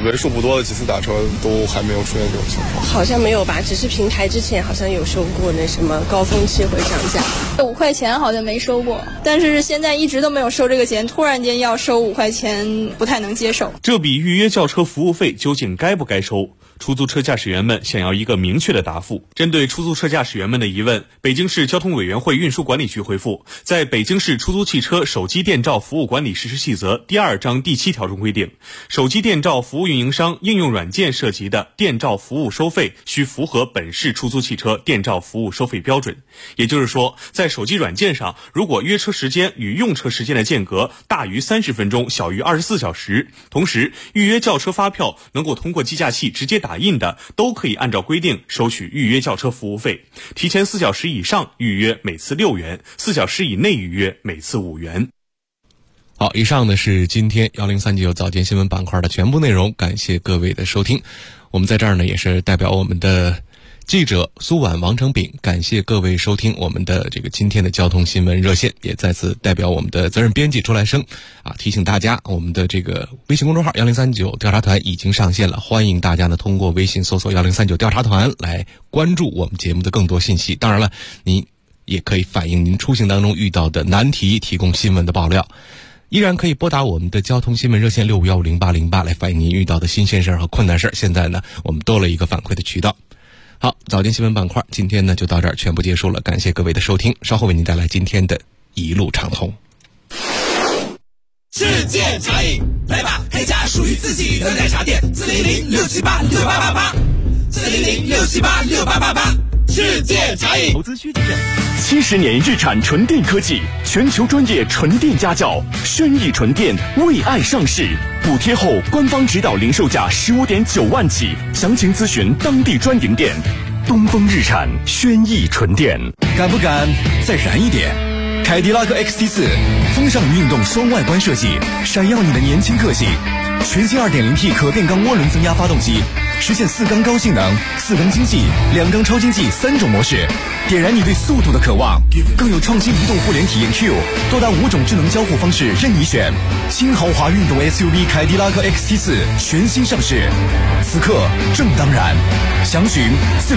为数不多的几次打车都还没有出现这种情况。 好像没有吧，只是平台之前好像有收过那什么高峰期会涨价 ，5块钱好像没收过，但是现在一直都没有收这个钱，突然间要收5块钱，不太能接受。 这笔预约叫车服务费究竟该不该收？出租车驾驶员们想要一个明确的答复。针对出租车驾驶员们的疑问，北京市交通委员会运输管理局回复，在北京市出租汽车手机电召服务管理实施细则第2章第7条中规定，手机电召服务运营商应用软件涉及的电召服务收费需符合本市出租汽车电召服务收费标准。也就是说，在手机软件上，如果约车时间与用车时间的间隔大于30分钟，小于24小时，同时预约叫车发票能够通过计价器直接打印的，都可以按照规定收取预约叫车服务费。提前4小时以上预约每次6元，4小时以内预约每次5元。 好，以上呢是今天1039早间新闻板块的全部内容，感谢各位的收听。我们在这儿呢也是代表我们的记者苏婉、王成炳，感谢各位收听我们的这个今天的交通新闻热线，也再次代表我们的责任编辑周来生提醒大家，我们的这个微信公众号1039调查团已经上线了，欢迎大家呢通过微信搜索1039调查团来关注我们节目的更多信息。当然了，您也可以反映您出行当中遇到的难题，提供新闻的爆料。依然可以拨打我们的交通新闻热线65150808来反映您遇到的新鲜事和困难事。现在呢，我们多了一个反馈的渠道。好，早间新闻板块今天呢就到这儿全部结束了，感谢各位的收听，稍后为您带来今天的一路畅通。 世界茶饮，来吧，开家属于自己的奶茶店，400-678-6888，400-678-6888，世界茶饮。 投资需谨慎。70年日产纯电科技，全球专业纯电家教，轩逸纯电为爱上市，补贴后官方指导零售价15.9万起，详情咨询当地专营店。东风日产轩逸纯电。 敢不敢再燃一点？凯迪拉克 XT4 风尚运动双外观设计，闪耀你的年轻个性。全新 2.0T 可变缸涡轮增压发动机，实现4缸高性能、4缸经济、2缸超经济3种模式，点燃你对速度的渴望。更有创新移动互联体验 Q， 多达5种智能交互方式任你选。新豪华运动 SUV 凯迪拉克 XT4 全新上市，此刻正当然。详询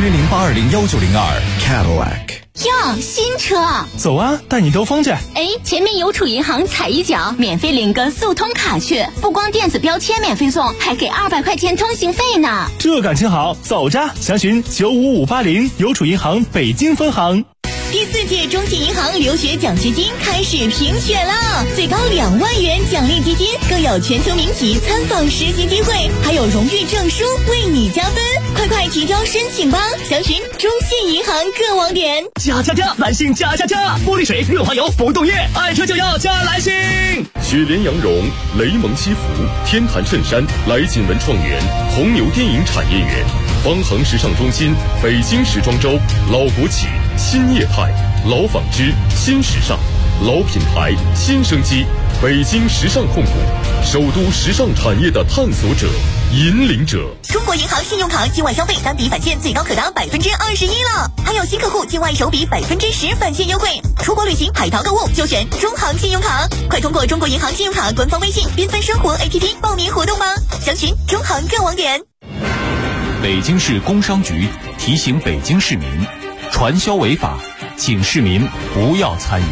400-820-1902 Cadillac。 哟，新车走啊，带你兜风去。 前面邮储银行踩一脚，免费领个速通卡去，不光电子标签免费送，还给200块钱通行费呢。 这感情好，走着。详询95580邮储银行北京分行。 第4届中信银行留学奖学金开始评选了，最高2万元奖励基金，更有全球名企参访实习机会，还有荣誉证书为你加分。快提交申请吧！详询中信银行各网点。 加，来信加！玻璃水、润滑油、不冻液，爱车就要加来信。雪莲羊绒、雷蒙西服、天坛衬衫、来锦文创园、红牛电影产业园、方恒时尚中心、北京时装周、老国企、新业态、老纺织、新时尚、老品牌、新生机，北京时尚控股，首都时尚产业的探索者、引领者。 中国银行信用卡境外消费单笔返现最高可达21%了，还有新客户境外首笔10%返现优惠。出国旅行、海淘购物就选中行信用卡，快通过中国银行信用卡官方微信缤纷生活 APP 报名活动吧。详询中行各网点。 北京市工商局提醒北京市民，传销违法，请市民不要参与。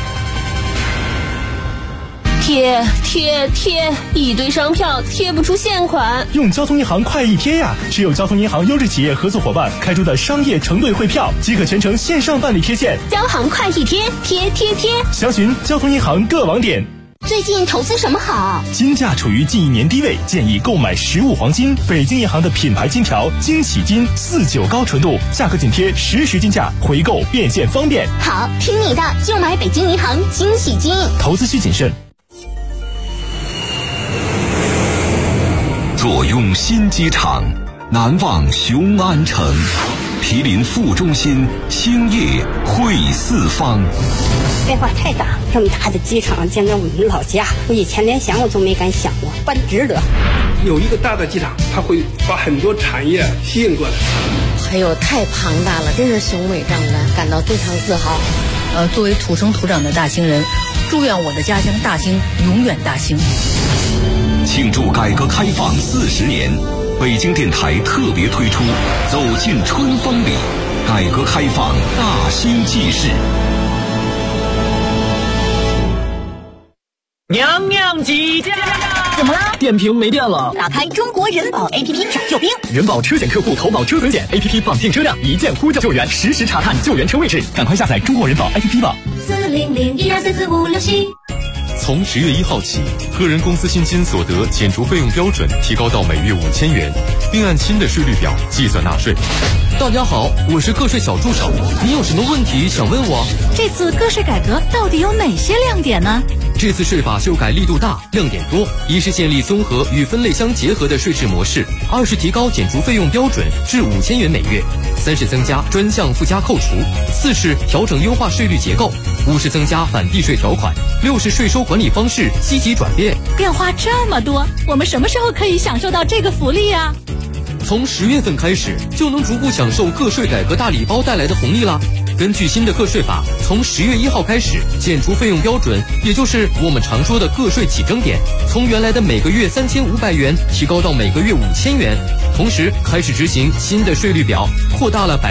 贴，一堆商票贴不出现款。 用交通银行快易贴呀！持有交通银行优质企业合作伙伴开出的商业承兑汇票，即可全程线上办理贴现。 交行快易贴，贴。 详询交通银行各网点。 最近投资什么好？ 金价处于近1年低位，建议购买实物黄金。北京银行的品牌金条惊喜金49高纯度，价格紧贴实时金价，回购变现方便。 好，听你的，就买北京银行惊喜金。 投资需谨慎。 坐拥新机场，难忘雄安城，毗邻副中心，兴业汇四方。 变化太大，这么大的机场建在我们老家，我以前连想我都没敢想过，办值得。 有一个大的机场，它会把很多产业吸引过来。 还有太庞大了，真是雄伟壮观，感到非常自豪。 作为土生土长的大兴人，祝愿我的家乡大兴永远大兴。 庆祝改革开放40年，北京电台特别推出《走进春风里》，改革开放大兴纪事。 娘娘几家怎么了？ 电瓶没电了。 打开中国人保 APP 找救兵。 人保车险客户投保车损险 APP 绑定车辆，一键呼叫救援，实时查看救援车位置。赶快下载中国人保 APP 吧。 40012344567。 从10月1号起，个人公司薪金所得减除费用标准提高到每月5000元，并按新的税率表计算纳税。 大家好，我是个税小助手，你有什么问题想问我？ 这次个税改革到底有哪些亮点呢？ 这次税法修改力度大，亮点多。一是建立综合与分类相结合的税制模式；2是提高减除费用标准至5000元每月；3是增加专项附加扣除；4是调整优化税率结构；5是增加反避税条款；6是税收管理方式积极转变。 变化这么多，我们什么时候可以享受到这个福利啊？ 从10月份开始，就能逐步享受个税改革大礼包带来的红利啦。根据新的个税法，从10月1号开始，减除费用标准，也就是我们常说的个税起征点，从原来的每个月3500元提高到每个月5000元。同时开始执行新的税率表，扩大了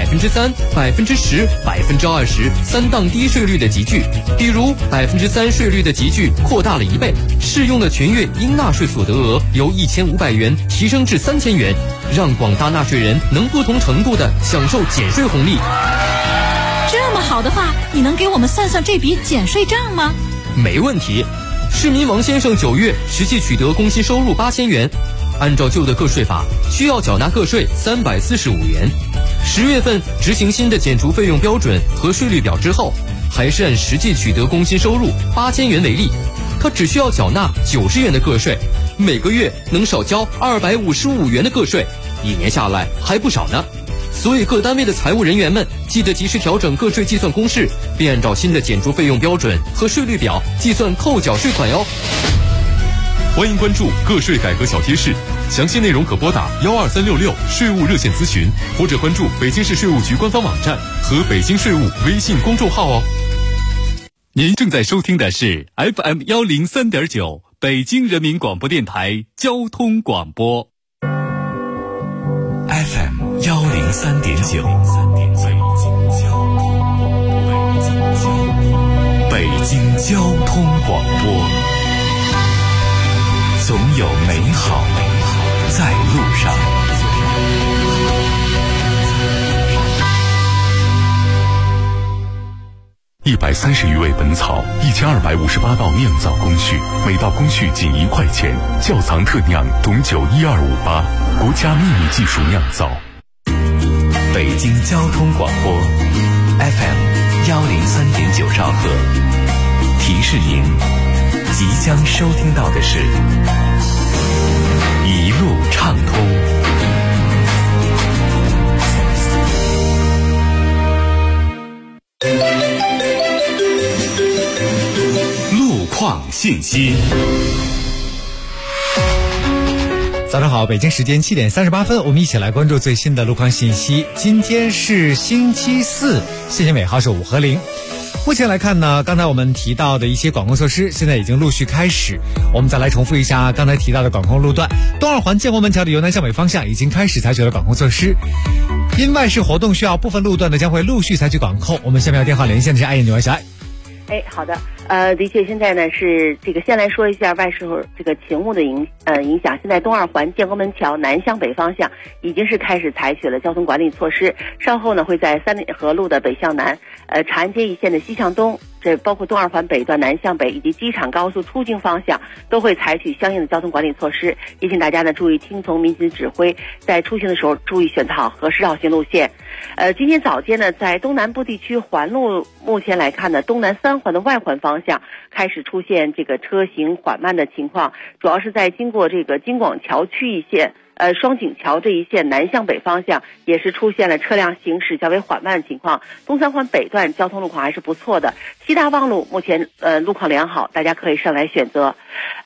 3%、10%、20%三档低税率的集聚。比如3%税率的集聚扩大了1倍，适用的全月应纳税所得额由1500元提升至3000元，让广大纳税人能不同程度的享受减税红利。 这么好的话，你能给我们算算这笔减税账吗？ 没问题。市民王先生9月实际取得工薪收入8000元，按照旧的个税法需要缴纳个税345元。10月份执行新的减除费用标准和税率表之后，还是按实际取得工薪收入8000元为例，他只需要缴纳90元的个税，每个月能少交255元的个税，1年下来还不少呢。所以各单位的财务人员们记得及时调整个税计算公式，并按照新的减除费用标准和税率表计算扣缴税款哟。 欢迎关注个税改革小贴士，详细内容可拨打12366税务热线咨询，或者关注北京市税务局官方网站和北京税务微信公众号哦。 您正在收听的是 FM 103.9北京人民广播电台交通广播。 FM 103.9，北京交通广播，总有美好在路上。130余味本草，1258道酿造工序，每道工序仅1块钱。窖藏特酿董酒12588，国家秘密技术酿造。北京交通广播 FM 103.9兆赫，提示您，即将收听到的是一路畅通。路况信息。 早上好，北京时间7点38分，我们一起来关注最新的路况信息。今天是星期四，信息尾号是5和0。目前来看呢，刚才我们提到的一些管控措施现在已经陆续开始。我们再来重复一下刚才提到的管控路段。东二环建国门桥的由南向北方向已经开始采取了管控措施，因外事活动需要部分路段呢将会陆续采取管控。我们下面要电话连线的是爱燕女儿小爱。 好的，的确，现在呢是这个，先来说一下外事这个勤务的影响。现在东二环建国门桥南向北方向已经是开始采取了交通管理措施，稍后呢会在三里河路的北向南，长安街一线的西向东，这包括东二环北段南向北以及机场高速出京方向都会采取相应的交通管理措施。也请大家呢注意听从民警指挥，在出行的时候注意选择好合适绕行路线。今天早间呢，在东南部地区环路目前来看呢，东南3环的外环方向开始出现这个车行缓慢的情况，主要是在经过这个京广桥区一线。双井桥这一线南向北方向也是出现了车辆行驶较为缓慢的情况。东三环北段交通路况还是不错的，西大望路目前路况良好，大家可以上来选择。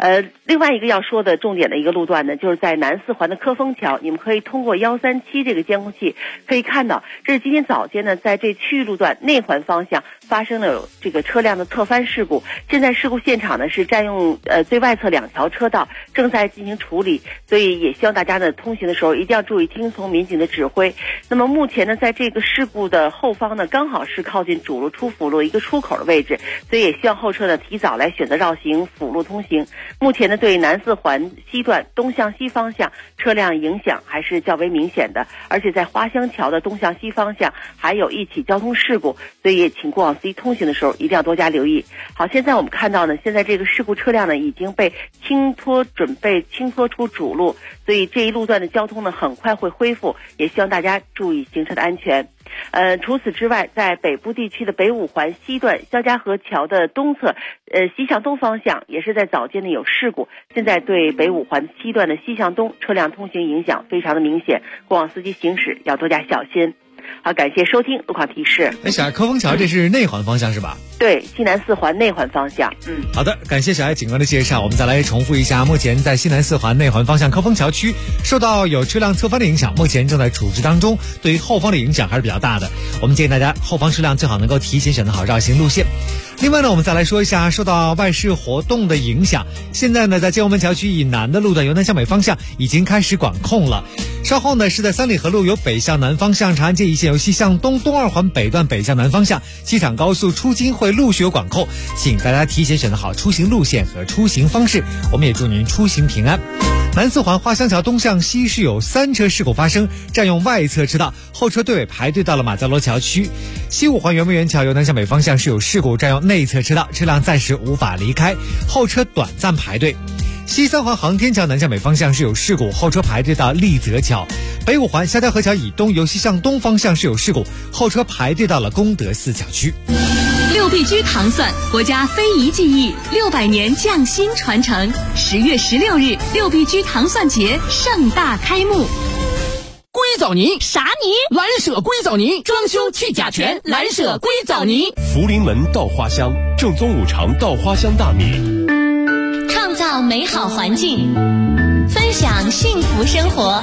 另外一个要说的重点的一个路段呢，就是在南四环的科丰桥，你们可以通过137这个监控器可以看到，这是今天早间呢，在这区域路段内环方向发生了有这个车辆的侧翻事故。现在事故现场呢是占用最外侧2条车道，正在进行处理，所以也希望大家呢通行的时候一定要注意听从民警的指挥。那么目前呢，在这个事故的后方呢，刚好是靠近主路出辅路一个出口的位置，所以也希望后车呢提早来选择绕行辅路通行。目前呢，对南四环西段东向西方向车辆影响还是较为明显的，而且在花乡桥的东向西方向还有一起交通事故，所以也请过往司机通行的时候一定要多加留意。好，现在我们看到呢，现在这个事故车辆呢已经被准备清拖出主路，所以这一路段的交通呢很快会恢复，也希望大家注意行车的安全。除此之外，在北部地区的北五环西段肖家河桥的东侧，西向东方向也是在早间呢有事故，现在对北五环西段的西向东车辆通行影响非常的明显，过往司机行驶要多加小心。好，感谢收听路况提示。 小爱，科丰桥这是内环方向是吧？ 对，西南四环内环方向。 好的，感谢小爱警官的介绍。我们再来重复一下，目前在西南四环内环方向科丰桥区受到有车辆侧翻的影响，目前正在处置当中，对于后方的影响还是比较大的。我们建议大家后方车辆最好能够提前选择好绕行路线。另外呢，我们再来说一下受到外事活动的影响，现在呢在建国门桥区以南的路段由南向北方向已经开始管控了。稍后呢是在三里河路由北向南方向，长安街一线由西向东东二环北段北向南方向，机场高速出京会陆续有管控，请大家提前选择好出行路线和出行方式。我们也祝您出行平安。南四环花乡桥东向西是有3车事故发生，占用外侧车道，后车队尾排队到了马家罗桥区。西五环圆明园桥由南向北方向是有事故，占用内侧车道，车辆暂时无法离开，后车短暂排队。西三环航天桥南向北方向是有事故，后车排队到丽泽桥。北五环肖家河桥以东由西向东方向是有事故，后车排队到了功德寺小区。 6必居糖蒜，国家非遗技艺600年匠心传承。10月16日，6必居糖蒜节盛大开幕。 硅藻泥啥泥？ 蓝舍硅藻泥，装修去甲醛，蓝舍硅藻泥。 福临门稻花香，正宗五常稻花香大米。 创造美好环境，分享幸福生活。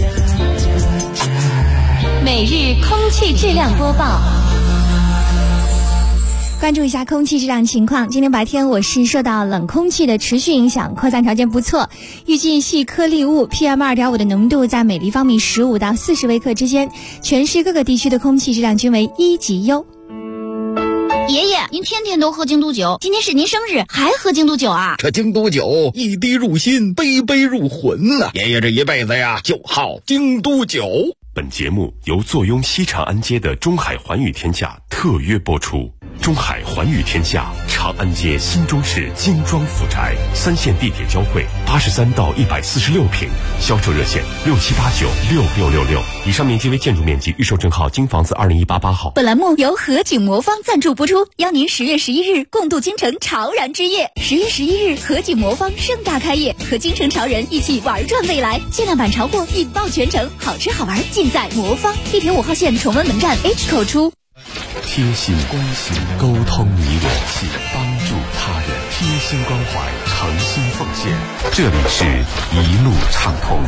每日空气质量播报。 关注一下空气质量情况。今天白天我市受到冷空气的持续影响，扩散条件不错，预计细颗粒物 PM2.5 的浓度在每立方米15到40微克之间，全市各个地区的空气质量均为1级优。 爷爷，您天天都喝京都酒，今天是您生日，还喝京都酒啊？ 这京都酒一滴入心，杯杯入魂呐！爷爷这一辈子呀，就好京都酒。 本节目由坐拥西长安街的中海环宇天价特约播出。中海环宇天价，长安街新中式精装府宅，3线地铁交汇，83到146平，销售热线67896666。以上面积为建筑面积，预售证号京房子20188号。 本栏目由和景魔方赞助播出，邀您10月11日共度京城潮燃之夜。10月11日，和景魔方盛大开业，和京城潮人一起玩转未来，限量版潮货引爆全城，好吃好玩尽在魔方。地铁5号线崇文门站 H 口出。 贴心关心，沟通你我心，帮助他人，贴心关怀，诚心奉献。这里是一路畅通。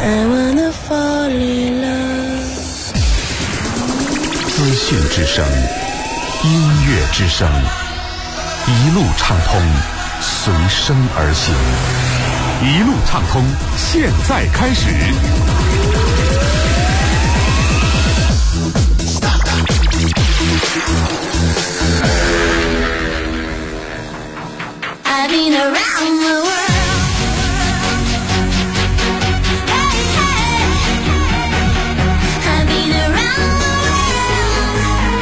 资讯之声，音乐之声，一路畅通，随声而行。一路畅通，现在开始。 I've been around the world. Hey, hey. I've been around the world.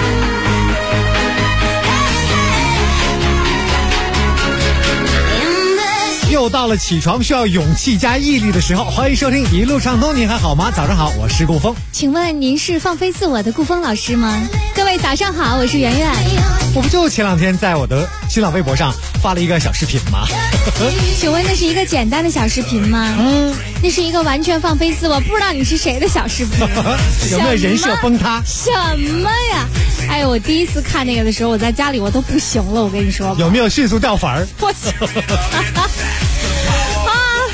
Hey, hey. 又到了起床需要勇气加毅力的时候，欢迎收听一路畅通。您还好吗？早上好，我是顾峰。 请问您是放飞自我的顾峰老师吗？各位早上好，我是圆圆。 我不就前2天在我的新浪微博上发了一个小视频吗？ 请问那是一个简单的小视频吗？那是一个完全放飞自我，不知道你是谁的小视频。 有没有人设崩塌？ 什么呀？哎，我第一次看那个的时候，我在家里我都不行了，我跟你说。 有没有迅速掉粉儿？ 我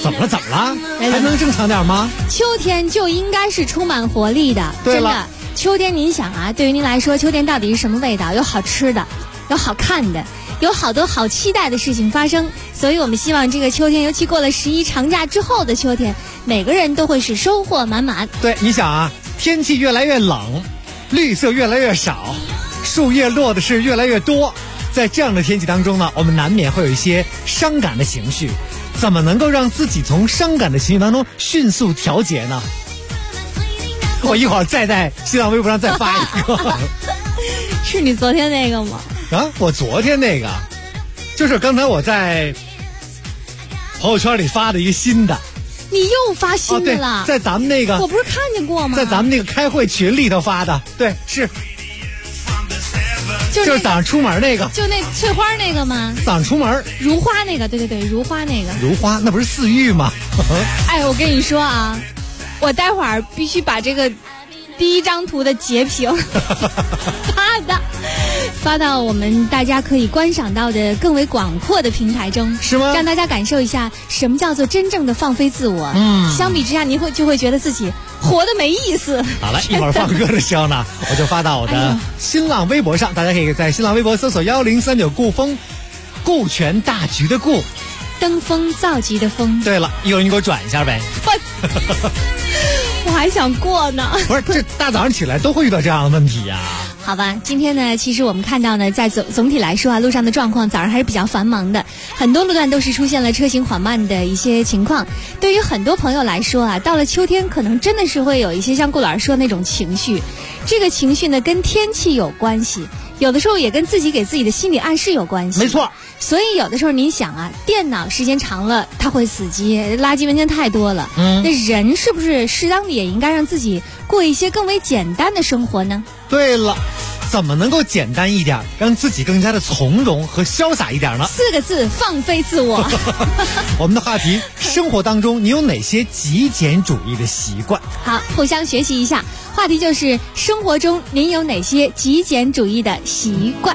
怎么了？还能正常点吗？ 秋天就应该是充满活力的。 对了， 真的，秋天您想啊，对于您来说，秋天到底是什么味道？有好吃的，有好看的，有好多好期待的事情发生。所以我们希望这个秋天，尤其过了11长假之后的秋天，每个人都会是收获满满。 对，你想啊，天气越来越冷，绿色越来越少，树叶落的是越来越多。在这样的天气当中呢，我们难免会有一些伤感的情绪。怎么能够让自己从伤感的情绪当中迅速调节呢？我一会儿再在新浪微博上再发一个。 是你昨天那个吗？ 啊，我昨天那个就是刚才我在朋友圈里发的一个新的。 你又发新的了？ 在咱们那个， 我不是看见过吗？ 在咱们那个开会群里头发的。对，是就是早上出门那个， 就那翠花那个吗？ 早上出门如花那个，对，如花那个。 如花那不是似玉吗？ 哎，我跟你说啊，我待会儿必须把这个第一张图的截屏发到我们大家可以观赏到的更为广阔的平台中， 是吗？ 让大家感受一下什么叫做真正的放飞自我。相比之下，您就会觉得自己活得没意思。 好了，一会儿放歌的时候呢，我就发到我的新浪微博上，大家可以在新浪微博搜索1039顾全大局的顾， 登峰造极的峰。 对了，一会儿你给我转一下呗。 我还想过呢。 不是，这大早上起来都会遇到这样的问题呀。 好吧，今天呢，其实我们看到呢，在总体来说啊，路上的状况早上还是比较繁忙的，很多路段都是出现了车行缓慢的一些情况。对于很多朋友来说啊，到了秋天，可能真的是会有一些像顾老师说那种情绪，这个情绪呢跟天气有关系，有的时候也跟自己给自己的心理暗示有关系。 没错。 所以有的时候您想啊，电脑时间长了它会死机，垃圾文件太多了。那人是不是适当的也应该让自己过一些更为简单的生活呢？ 对了，怎么能够简单一点，让自己更加的从容和潇洒一点呢 ？4个字：放飞自我。 我们的话题：生活当中你有哪些极简主义的习惯？ 好，互相学习一下。话题就是生活中您有哪些极简主义的习惯？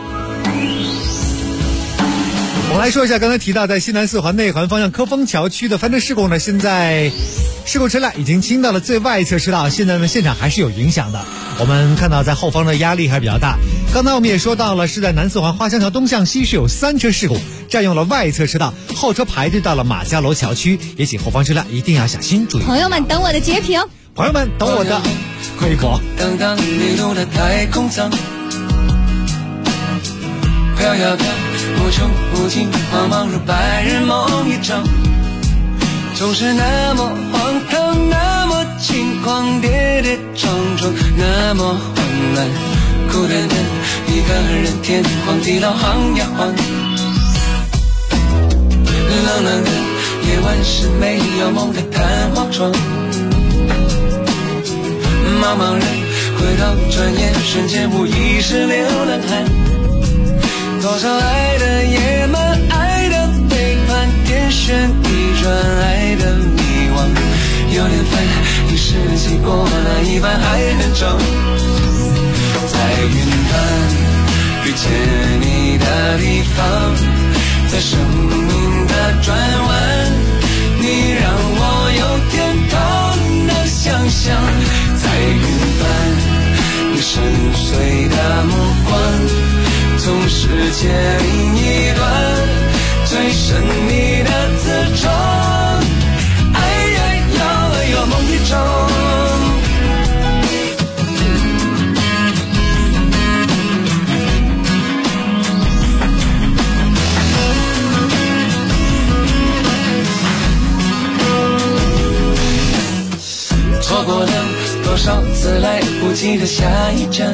我们来说一下刚才提到在西南4环内环方向科丰桥区的翻车事故呢，现在事故车辆已经倾到了最外侧车道，现在呢现场还是有影响的。我们看到在后方的压力还是比较大。刚才我们也说到了，是在南4环花乡桥东向西是有3车事故，占用了外侧车道，后车排队到了马家楼桥区，也请后方车辆一定要小心注意。 朋友们等我的截屏， 朋友们等我的微博。 当你路的太空舱，飘呀飘，无穷无尽，茫茫如白日梦一场，总是那么荒唐，那么轻狂，跌跌撞撞，那么慌乱，孤单的一个人，天荒地老晃呀晃。冷冷的夜晚是没有梦的弹簧床，茫茫人回到转眼，瞬间无意识流浪汗。多少爱的野蛮，爱的背叛，天旋地转，爱的迷惘。有点烦，一世纪过了一半还很长。在云端遇见你的地方，在生命的转弯，你让我有天堂的想象。在云端你深邃的目光，从世界另一端最神秘的自创，哎呀呀，有梦一场。错过了多少次来不及的下一站，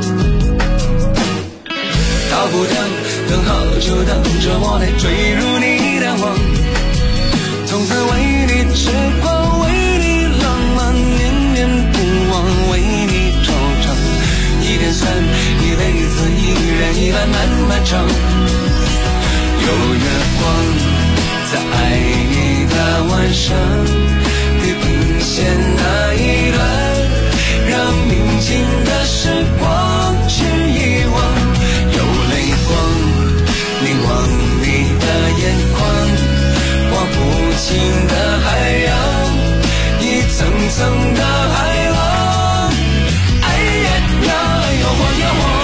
逃不掉，等好久等着我来坠入你的网，从此为你痴狂，为你浪漫，念念不忘，为你惆怅，一点酸，一辈子一人一半漫漫长。有月光在爱你的晚上，地平线那一端，让宁静的时光去遗忘。有泪光凝望你的眼眶，画不清的海层的海浪，哎呀呀，哎呦晃呀晃。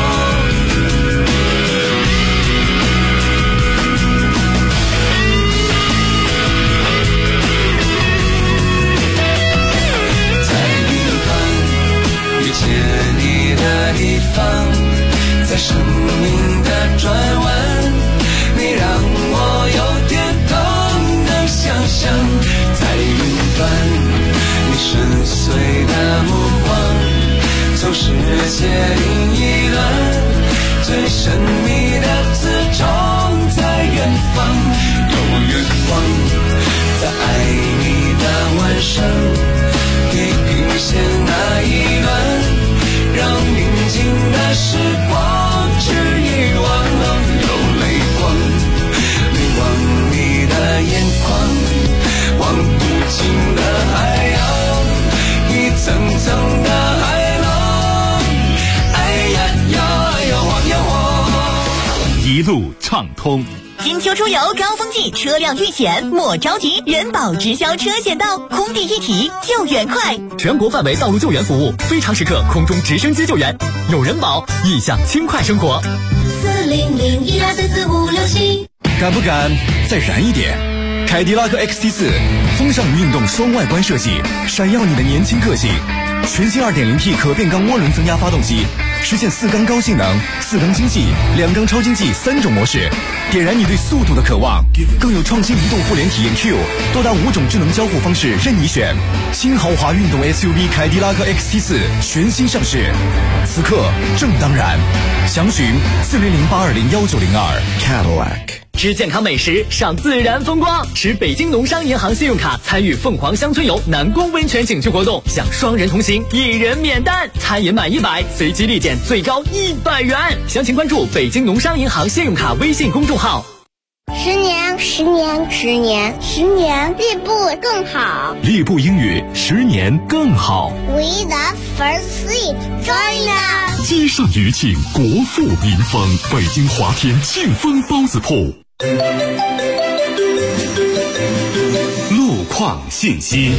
地方，在生命的转弯，你让我有点动能想象，在云端，你深邃的目光，从世界另一端，最神秘的自重在远方，有月光，在爱你的晚上，地平线那一端。让宁静的时光只遗忘，有泪光，泪光你的眼眶，望不尽的海洋，一层层的海浪，哎呀呀，哎呀晃呀晃， 一路畅通。 金秋出游高峰季，车辆遇险莫着急，人保直销车险到，空地一体救援快， 全国范围道路救援服务，非常时刻空中直升机救援，有人保，意向轻快生活。 40012344567， 敢不敢再燃一点？凯迪拉克 XT4 风尚运动双外观设计，闪耀你的年轻个性。全新 2.0T 可变缸涡轮增压发动机，实现4缸高性能、4缸经济、2缸超经济3种模式，点燃你对速度的渴望。更有创新移动互联体验 Q， 多达5种智能交互方式任你选。新豪华运动 SUV 凯迪拉克 XT4 全新上市，此刻正当然。详询400820192 Cadillac。 吃健康美食，赏自然风光，持北京农商银行信用卡参与凤凰乡村游南宫温泉景区活动，享双人同行，1人免单，餐饮满100随机立减最高100元。详情关注北京农商银行信用卡微信公众号。 10年，10年，10年，10年，立步更好。 立步英语10年更好。 We the first seat join us。 街上余庆，国富民丰，北京华天庆丰包子铺。路况信息。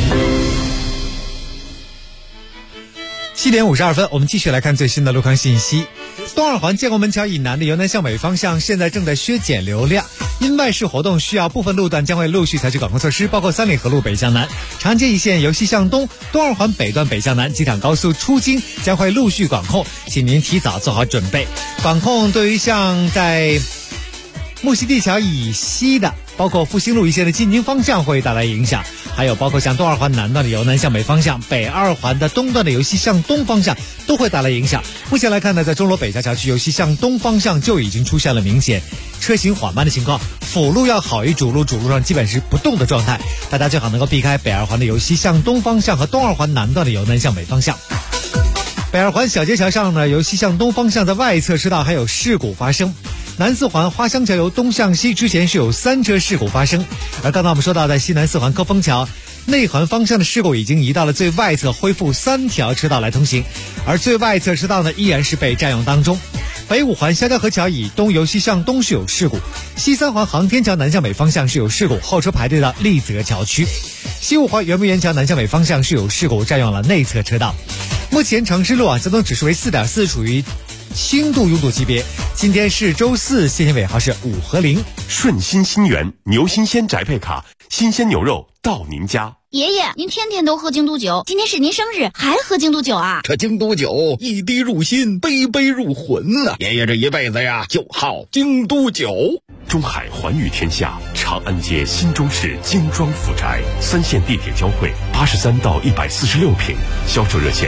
7点52分，我们继续来看最新的路况信息。东二环建国门桥以南的由南向北方向现在正在削减流量，因外事活动需要，部分路段将会陆续采取管控措施，包括三里河路北向南、长街一线由西向东、东二环北段北向南、机场高速出京将会陆续管控，请您提早做好准备。管控对于像在木樨地桥以西的，包括复兴路一线的进京方向会带来影响，还有包括像东二环南段的由南向北方向、北二环的东段的由西向东方向都会带来影响。目前来看呢，在钟楼北桥桥区由西向东方向就已经出现了明显车行缓慢的情况，辅路要好于主路，主路上基本是不动的状态，大家最好能够避开北二环的由西向东方向和东二环南段的由南向北方向。北二环小街桥上呢，由西向东方向的外侧车道还有事故发生。南四环花乡桥由东向西之前是有3车事故发生，而刚才我们说到在西南四环科丰桥内环方向的事故已经移到了最外侧，恢复3条车道来通行，而最外侧车道呢依然是被占用当中。北五环肖家河桥以东由西向东是有事故，西三环航天桥南向北方向是有事故，后车排队到立泽桥区。西五环圆明园桥南向北方向是有事故，占用了内侧车道。目前城市路交通指数为4.4，处于轻度拥堵级别。今天是周四，现行尾号是5和0。 顺心新源牛新鲜宅配卡，新鲜牛肉到您家。 爷爷，您天天都喝京都酒，今天是您生日，还喝京都酒啊？ 这京都酒一滴入心，杯杯入魂呐！爷爷这一辈子呀，就好京都酒。 中海环宇天下，长安街新中市精装府宅，3线地铁交汇，83到146平，销售热线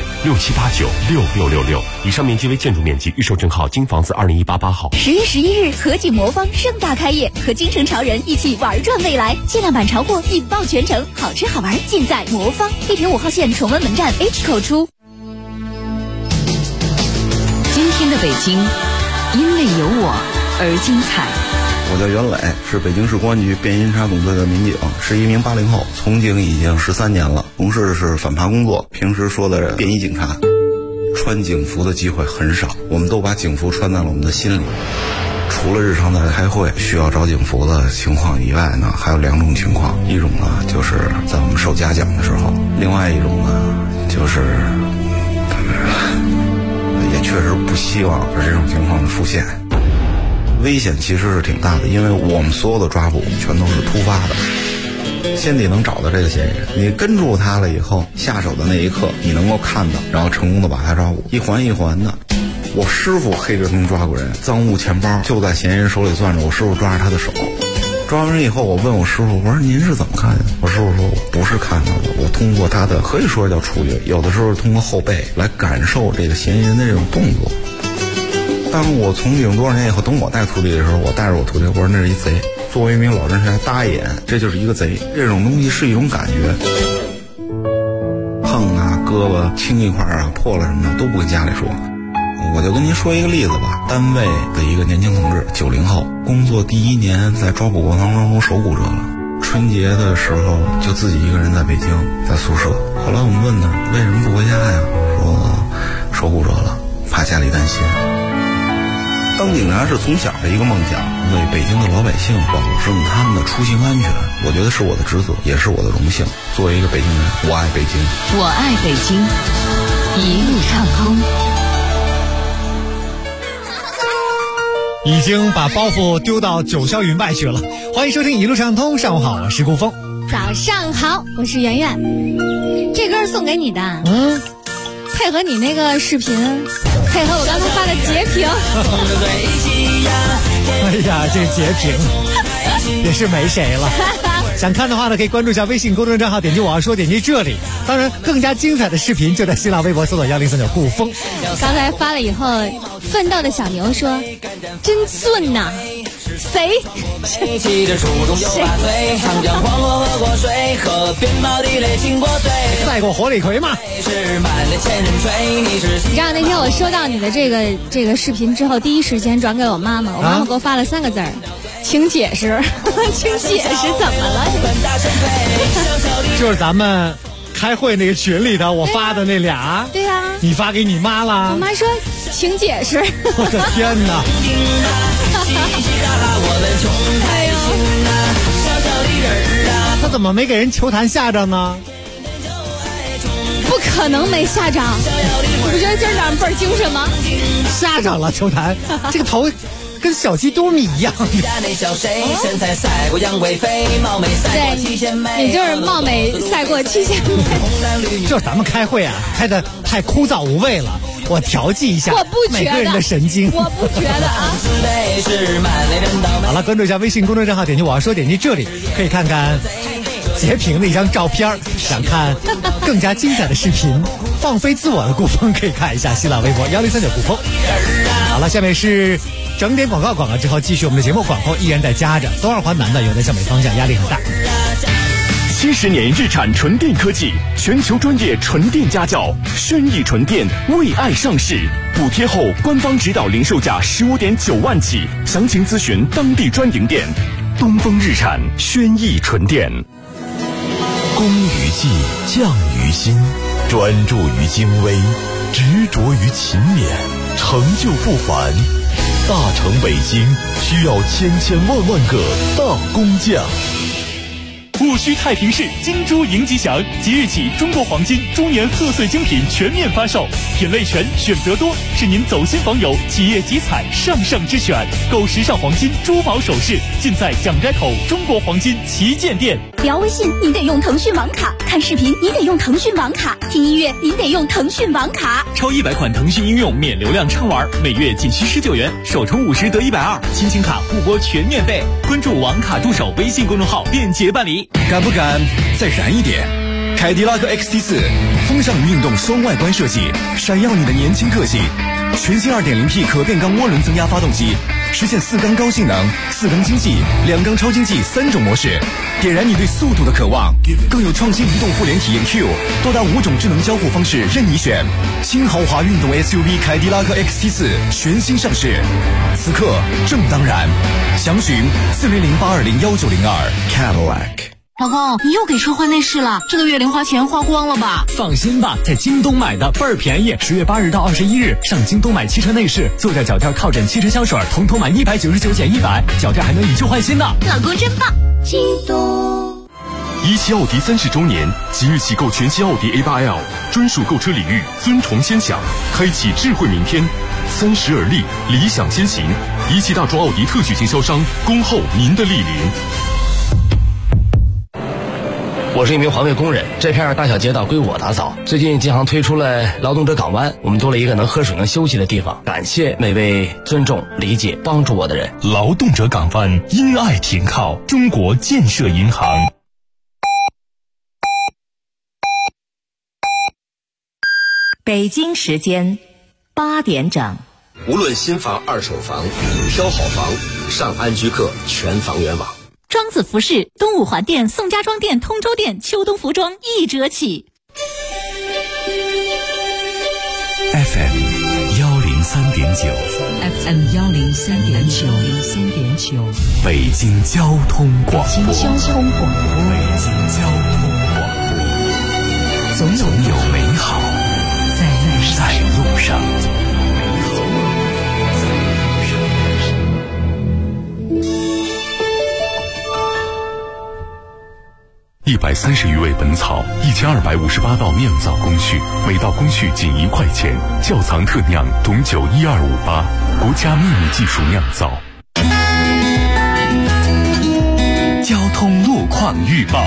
67896666，以上面积为建筑面积，预售证号京房子20188号。 10月11日，和记魔方盛大开业，和京城潮人一起玩转未来，限量版潮货引爆全城，好吃好玩尽在魔方。地铁5号线崇文门站 H 口出。 今天的北京，因为有我而精彩。 我叫袁磊，是北京市公安局便衣侦查总队的民警，是一名80后，从警已经13年了，从事的是反扒工作，平时说的便衣警察。穿警服的机会很少，我们都把警服穿在了我们的心里。 除了日常的开会需要找警服的情况以外呢，还有2种情况，一种呢就是在我们受嘉奖的时候，另外一种呢就是也确实不希望有这种情况的出现。危险其实是挺大的，因为我们所有的抓捕全都是突发的，先得能找到这个嫌疑人，你跟住他了以后，下手的那一刻你能够看到，然后成功的把他抓捕，一环一环的。我师傅黑着灯抓过人，赃物钱包就在嫌疑人手里攥着，我师傅抓着他的手。抓完人以后，我问我师傅，我说您是怎么看见的？我师傅说我不是看到的，我通过他的可以说叫触觉，有的时候通过后背来感受这个嫌疑人的这种动作。当我从警多少年以后，等我带徒弟的时候，我带着我徒弟，我说那是一贼。作为一名老侦查，搭眼，这就是一个贼。这种东西是一种感觉，碰啊、胳膊青一块啊、破了什么的都不跟家里说。我就跟您说一个例子吧，单位的一个年轻同志，90后，工作第1年在抓捕过程当中手骨折了，春节的时候就自己一个人在北京，在宿舍。后来我们问他为什么不回家呀，说手骨折了，怕家里担心。当警察是从小的一个梦想，为北京的老百姓保证他们的出行安全，我觉得是我的职责，也是我的荣幸。作为一个北京人，我爱北京， 我爱北京，一路畅通。 已经把包袱丢到九霄云外去了。欢迎收听一路畅通，上午好，我是顾峰。 早上好，我是圆圆。这歌送给你的，配合你那个视频，配合我刚刚发的截屏。 哎呀，这截屏也是没谁了。想看的话呢，可以关注一下微信公众账号，点击我要说，点击这里。当然，更加精彩的视频就在新浪微博搜索103.9顾峰。 刚才发了以后，奋斗的小牛说：“真顺呐、谁？ 赛过火李逵吗？ 你知道那天我收到你的这个视频之后，第一时间转给我妈妈，我妈妈给我发了3个字儿。请解释，请解释怎么了？ 就是咱们开会那个群里的我发的那俩。 对呀、 你发给你妈了？ 我妈说请解释。 我的天哪！他怎么没给人球坛下着呢？ 不可能没下着，你不觉得今儿早上倍儿精神吗？ 下着了球坛，这个头跟小鸡多米一样。对， 也就是貌美赛过七仙妹。 就是咱们开会啊，开的太枯燥无味了，我调剂一下每个人的神经。 我不觉得啊。 好了，关注一下微信公众账号，点击我要说，点击这里可以看看截屏的一张照片。想看更加精彩的视频，放飞自我的顾峰可以看一下新浪微博103.9顾峰。好了，下面是整点广告，广告之后继续我们的节目。广告依然在加着，东二环南的有的向北方向压力很大。 70年日产纯电科技，全球专业纯电家教，轩逸纯电为爱上市，补贴后官方指导零售价15.9万起，详情咨询当地专营店。东风日产轩逸纯电。 工于技，匠于心，专注于精微，执着于勤勉，成就不凡。大成北京需要千千万万个大工匠。 戊戌太平市金猪迎吉祥，即日起中国黄金猪年贺岁精品全面发售，品类全，选择多，是您走亲访友、企业集采上上之选。购时尚黄金珠宝首饰，尽在蒋斋口中国黄金旗舰店。 聊微信您得用腾讯网卡，看视频你得用腾讯网卡，听音乐您得用腾讯网卡。 超100款腾讯应用免流量畅玩，每月仅需19元，首充50得120，亲情卡互拨全免费。关注网卡助手微信公众号，便捷办理。 敢不敢再燃一点？凯迪拉克 XT4 风尚与运动双外观设计，闪耀你的年轻个性。全新 2.0T 可变缸涡轮增压发动机，实现4缸高性能、4缸经济、2缸超经济3种模式，点燃你对速度的渴望。更有创新移动互联体验 Q， 多达5种智能交互方式任你选。新豪华运动 SUV 凯迪拉克 XT4 全新上市，此刻正当然。详询4008201902 Cadillac。 老公，你又给车换内饰了，这个月零花钱花光了吧？ 放心吧，在京东买的倍儿便宜，10月8日到21日，上京东买汽车内饰，坐垫、脚垫、靠枕、汽车香水，统统满199减100，脚垫还能以旧换新呢。 老公真棒！ 京东。 17奥迪30周年，即日起购全新奥迪 A8L， 专属购车礼遇，尊崇先享，开启智慧明天。30而立，理想先行。17大众奥迪特许经销商，恭候您的莅临。 我是一名环卫工人，这片大小街道归我打扫。最近京杭推出了劳动者港湾，我们多了一个能喝水能休息的地方。感谢每位尊重、理解、帮助我的人。 劳动者港湾，因爱停靠，中国建设银行。 北京时间8点整。 无论新房、二手房、挑好房，上安居客全房源网。 庄子服饰，东五环店、宋家庄店、通州店秋冬服装1折起。 FM 103.9 FM 103.9 北京交通广播。 北京交通广播。总有美好在路上。 130余味本草，1258道酿造工序，每道工序仅1块钱。窖藏特酿董酒12588，国家秘密技术酿造。 交通路况预报。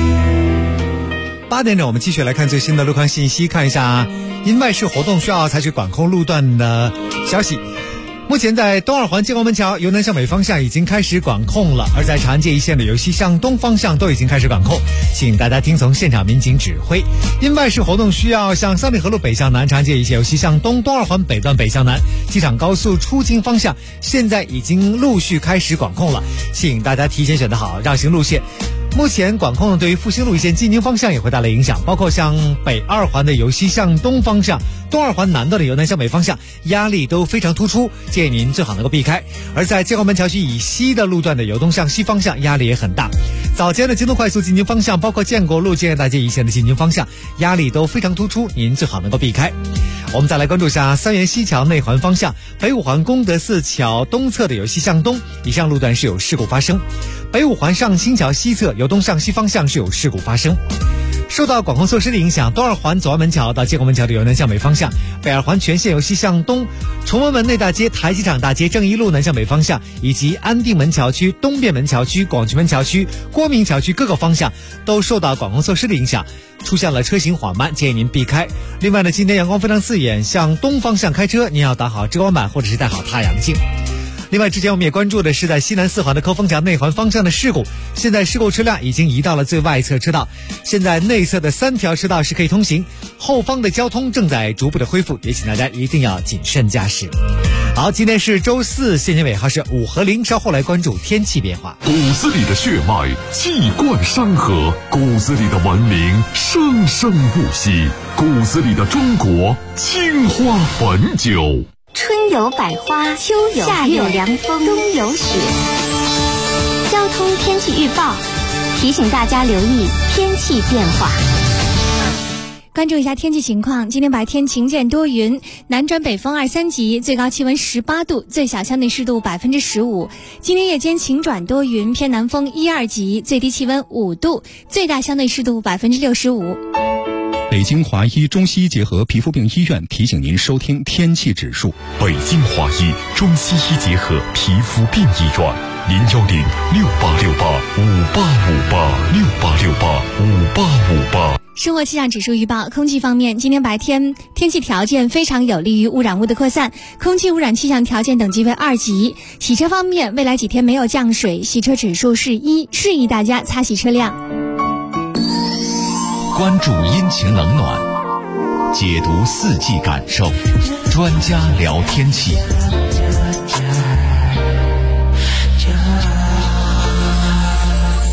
8点整，我们继续来看最新的路况信息，看一下因外事活动需要采取管控路段的消息。目前在东二环建国门桥由南向北方向已经开始管控了，而在长安街一线的由西向东方向都已经开始管控，请大家听从现场民警指挥。因外事活动需要向三里河路北向南、长安街一线由西向东、东二环北段北向南、机场高速出京方向现在已经陆续开始管控了，请大家提前选择好绕行路线。目前管控对于复兴路一线进京方向也会带来影响，包括向北二环的由西向东方向、东二环南段的由南向北方向压力都非常突出，建议您最好能够避开。而在建国门桥区以西的路段的由东向西方向压力也很大。早间的京东快速进京方向，包括建国路、建业大街一线的进京方向压力都非常突出，您最好能够避开。我们再来关注一下三元西桥内环方向北五环功德寺桥东侧的由西向东以上路段是有事故发生，北五环上新桥西侧由东向西方向是有事故发生。受到管控措施的影响，东二环左安门桥到建国门桥的由南向北方向，北二环全线由西向东，崇文门内大街、台机场大街、正一路南向北方向，以及安定门桥区、东便门桥区、广渠门桥区、郭明桥区各个方向都受到管控措施的影响，出现了车行缓慢，建议您避开。另外呢，今天阳光非常刺眼，向东方向开车您要打好遮光板或者是戴好太阳镜。另外，之前我们也关注的是在西南四环的扣峰桥内环方向的事故，现在事故车辆已经移到了最外侧车道，现在内侧的3条车道是可以通行，后方的交通正在逐步的恢复，也请大家一定要谨慎驾驶。好，今天是周四，现在尾号是5和0，稍后来关注天气变化。 骨子里的血脉气贯山河，骨子里的文明生生不息，骨子里的中国青花汾酒。 春有百花，秋有夏有凉风，冬有雪。交通天气预报提醒大家留意天气变化。 关注一下天气情况，今天白天晴间多云，南转北风2、3级，最高气温18度，最小相对湿度15%。今天夜间晴转多云，偏南风1、2级，最低气温5度，最大相对湿度65%。 北京华医中西医结合皮肤病医院提醒您收听天气指数。 北京华医中西医结合皮肤病医院，0106868585858，68685858。 生活气象指数预报，空气方面，今天白天天气条件非常有利于污染物的扩散，空气污染气象条件等级为2级。洗车方面，未来几天没有降水，洗车指数是1，示意大家擦洗车辆。 关注阴晴冷暖，解读四季感受，专家聊天气。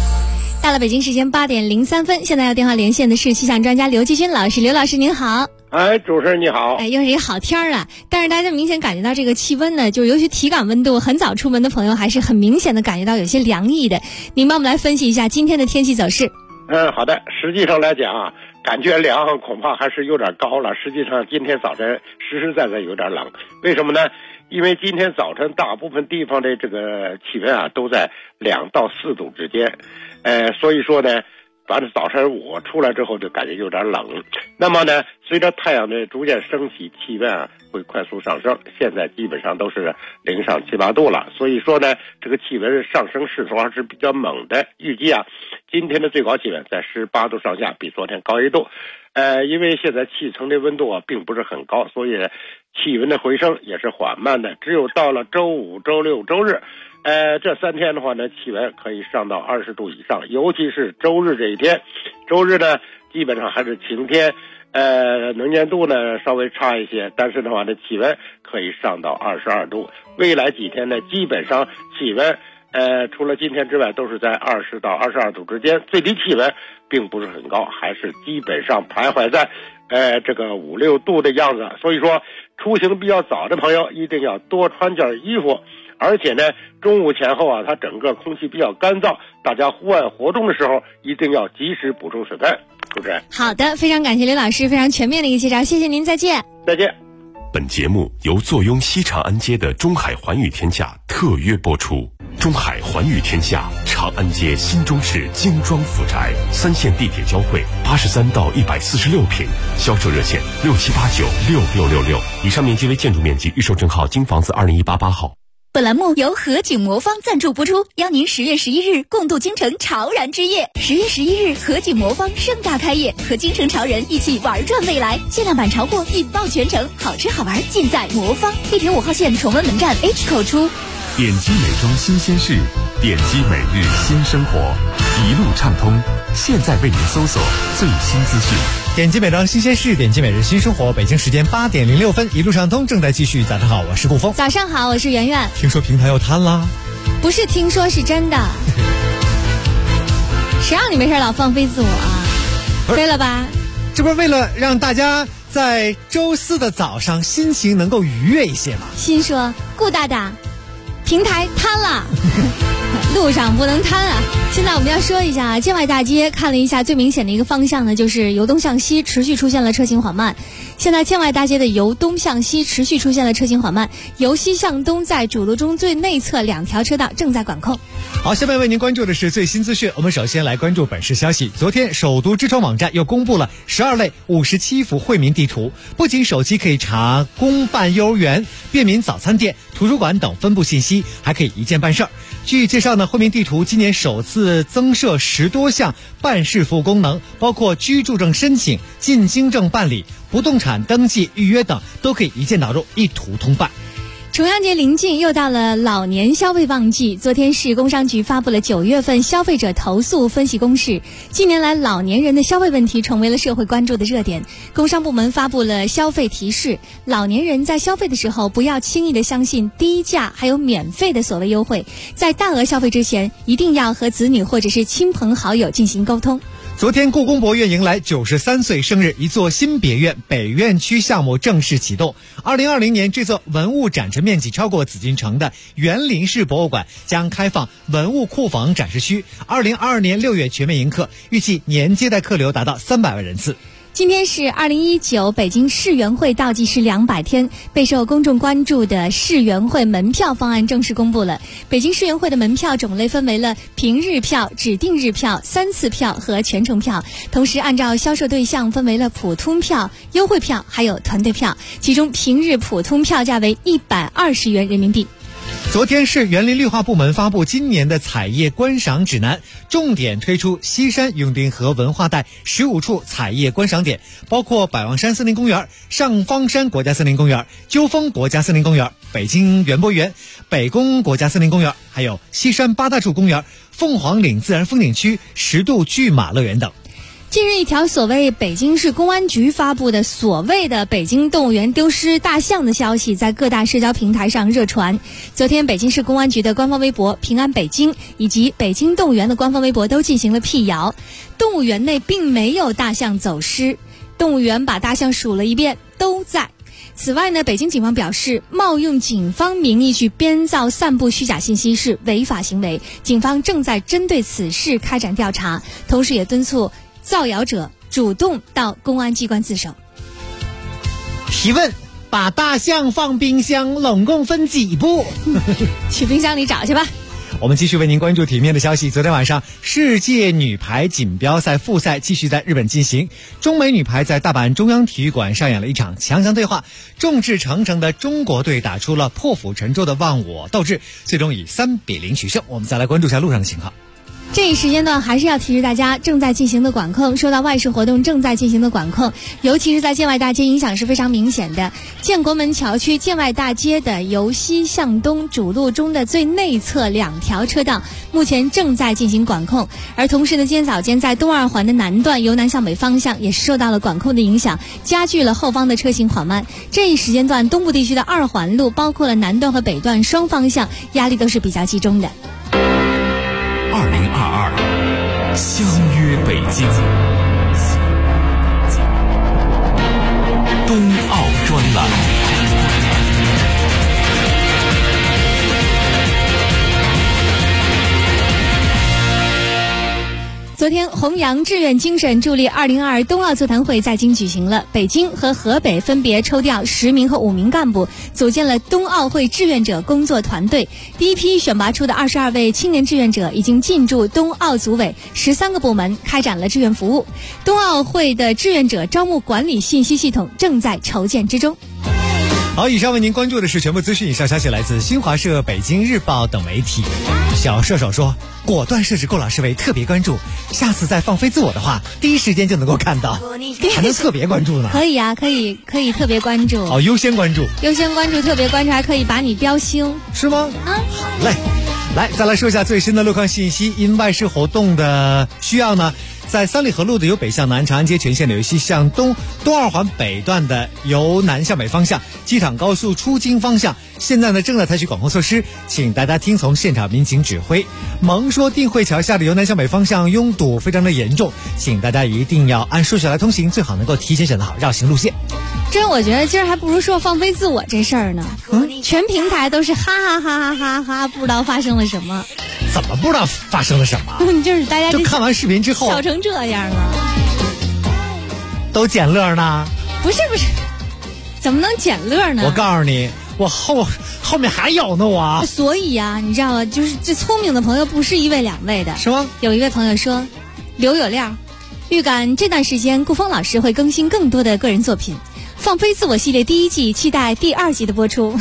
到了北京时间8点03分，现在要电话连线的是气象专家刘继军老师。刘老师您好。 哎，主持人你好。 又是一好天儿啊！但是大家明显感觉到这个气温呢，就是尤其体感温度，很早出门的朋友还是很明显的感觉到有些凉意的。您帮我们来分析一下今天的天气走势。 好的。实际上来讲啊，感觉凉恐怕还是有点高了。实际上今天早晨实实在在有点冷，为什么呢？因为今天早晨大部分地方的这个气温啊都在2到4度之间，所以说呢，反正早晨我出来之后就感觉有点冷。那么呢，随着太阳的逐渐升起，气温啊会快速上升，现在基本上都是零上7、8度了。所以说呢，这个气温上升势头还是比较猛的。预计啊，今天的最高气温在18度上下，比昨天高1度。因为现在气层的温度啊并不是很高，所以气温的回升也是缓慢的。只有到了周5、周6、周日，这3天的话呢，气温可以上到20度以上，尤其是周日这一天。周日呢，基本上还是晴天，能见度呢稍微差一些，但是的话呢，气温可以上到22度。未来几天呢，基本上气温除了今天之外，都是在20到22度之间，最低气温并不是很高，还是基本上徘徊在这个5、6度的样子。所以说，出行比较早的朋友一定要多穿件衣服，而且呢，中午前后啊，它整个空气比较干燥，大家户外活动的时候一定要及时补充水分。主持人， 好的，非常感谢刘老师非常全面的一个介绍，谢谢您，再见。 再见。 本节目由坐拥西长安街的中海环宇天下特约播出。中海环宇天下长安街新中式精装复宅，3线地铁交汇，83到146平，销售热线67896666。以上面积为建筑面积，预售证号京房子20188号。 本栏目由和景魔方赞助播出，邀您10月11日共度京城潮燃之夜。10月11日，和景魔方盛大开业，和京城潮人一起玩转未来，限量版潮货引爆全城，好吃好玩尽在魔方。地铁5号线崇文门站 H 口出。 点击美妆新鲜事，点击每日新生活，一路畅通。现在为您搜索最新资讯。 点击美妆新鲜事，点击每日新生活。北京时间8点06分，一路畅通正在继续。早上好，我是顾峰。 早上好，我是圆圆。 听说平台要瘫啦？ 不是听说，是真的。谁让你没事老放飞自我啊？飞了吧？ 这不是为了让大家在周4的早上心情能够愉悦一些吗？ 心说，顾大大，平台瘫了。路上不能瘫啊！现在我们要说一下建外大街，看了一下最明显的一个方向呢，就是由东向西持续出现了车行缓慢。现在建外大街的由东向西持续出现了车行缓慢，由西向东在主路中最内侧2条车道正在管控。 好，下面为您关注的是最新资讯。我们首先来关注本市消息。昨天，首都知窗网站又公布了12类57幅惠民地图，不仅手机可以查公办幼儿园、便民早餐店、图书馆等分布信息，还可以一键办事儿。据介绍呢，惠民地图今年首次增设10多项办事服务功能，包括居住证申请、进京证办理、不动产登记预约等，都可以一键导入，一图通办。 重阳节临近，又到了老年消费旺季。昨天市工商局发布了9月份消费者投诉分析公示。近年来，老年人的消费问题成为了社会关注的热点。工商部门发布了消费提示，老年人在消费的时候，不要轻易的相信低价还有免费的所谓优惠。在大额消费之前，一定要和子女或者是亲朋好友进行沟通。 昨天，故宫博物院迎来93岁生日，一座新别院北院区项目正式启动。2020年，这座文物展陈面积超过紫禁城的园林式博物馆将开放文物库房展示区。2022年6月全面迎客，预计年接待客流达到300万人次。 今天是2019北京世园会倒计时200天，备受公众关注的世园会门票方案正式公布了。北京世园会的门票种类分为了平日票、指定日票、3次票和全程票，同时按照销售对象分为了普通票、优惠票还有团队票，其中平日普通票价为120元人民币。 昨天市园林绿化部门发布今年的采叶观赏指南，重点推出西山永定河文化带15处采叶观赏点，包括百望山森林公园、上方山国家森林公园、鸠峰国家森林公园、北京园博园、北宫国家森林公园，还有西山8大处公园、凤凰岭自然风景区、10渡巨马乐园等。 近日，一条所谓北京市公安局发布的所谓的北京动物园丢失大象的消息，在各大社交平台上热传。昨天，北京市公安局的官方微博、平安北京以及北京动物园的官方微博都进行了辟谣，动物园内并没有大象走失。 动物园把大象数了一遍，都在。此外呢，北京警方表示，冒用警方名义去编造、散布虚假信息是违法行为，警方正在针对此事开展调查，同时也敦促造谣者主动到公安机关自首。 提问：把大象放冰箱，拢共分几步？ 去冰箱里找去吧。 我们继续为您关注体面的消息。昨天晚上，世界女排锦标赛复赛继续在日本进行。中美女排在大阪中央体育馆上演了一场强强对话，众志成城的中国队打出了破釜沉舟的忘我斗志，最终以3-0取胜。我们再来关注一下路上的情况。 这一时间段还是要提示大家正在进行的管控，受到外事活动正在进行的管控，尤其是在建外大街影响是非常明显的。建国门桥区建外大街的由西向东主路中的最内侧2条车道目前正在进行管控，而同时呢，今天早间在东二环的南段由南向北方向也是受到了管控的影响，加剧了后方的车行缓慢。这一时间段东部地区的2环路包括了南段和北段双方向压力都是比较集中的。 2022相约北京冬奥专栏。 昨天，弘扬志愿精神助力2022冬奥座谈会在京举行了。北京和河北分别抽调10名和5名干部，组建了冬奥会志愿者工作团队。第一批选拔出的22位青年志愿者已经进驻冬奥组委13个部门，开展了志愿服务。冬奥会的志愿者招募管理信息系统正在筹建之中。 好，以上为您关注的是全部资讯。以上消息来自新华社、北京日报等媒体。小射手说，果断设置顾老师为特别关注，下次再放飞自我的话，第一时间就能够看到，还能特别关注呢？ 可以啊，可以特别关注。 哦，优先关注， 特别关注，还可以把你标星， 是吗？好嘞。来，再来说一下最新的路况信息。因外事活动的需要呢，在三里河路的由北向南，长安街全线的由西向东，东二环北段的由南向北方向，机场高速出京方向，现在呢正在采取管控措施，请大家听从现场民警指挥。蒙说定慧桥下的由南向北方向拥堵非常的严重，请大家一定要按顺序来通行，最好能够提前选择好绕行路线。 真我觉得今儿还不如说放飞自我这事儿呢。全平台都是哈哈哈哈哈哈，不知道发生了什么。 怎么不知道发生了什么？ 就是大家就看完视频之后笑成这样了， 都捡乐呢？ 不是，怎么能捡乐呢？ 我告诉你，我后面还有呢，我。 所以啊，你知道吗？就是这聪明的朋友不是1位2位的， 是吗？ 有一位朋友说，刘有料预感这段时间顾峰老师会更新更多的个人作品。放飞自我系列第1季，期待第2季的播出。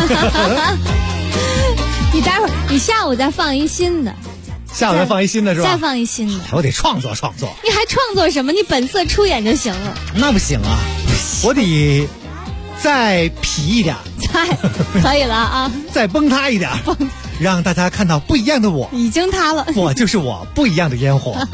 你待会儿你下午再放一新的， 下午再放一新的是吧？ 再放一新的， 我得创作。 你还创作什么？你本色出演就行了。 那不行啊，我得再痞一点， 可以了啊， 再崩塌一点，让大家看到不一样的我。 已经塌了， 我就是我，不一样的烟火。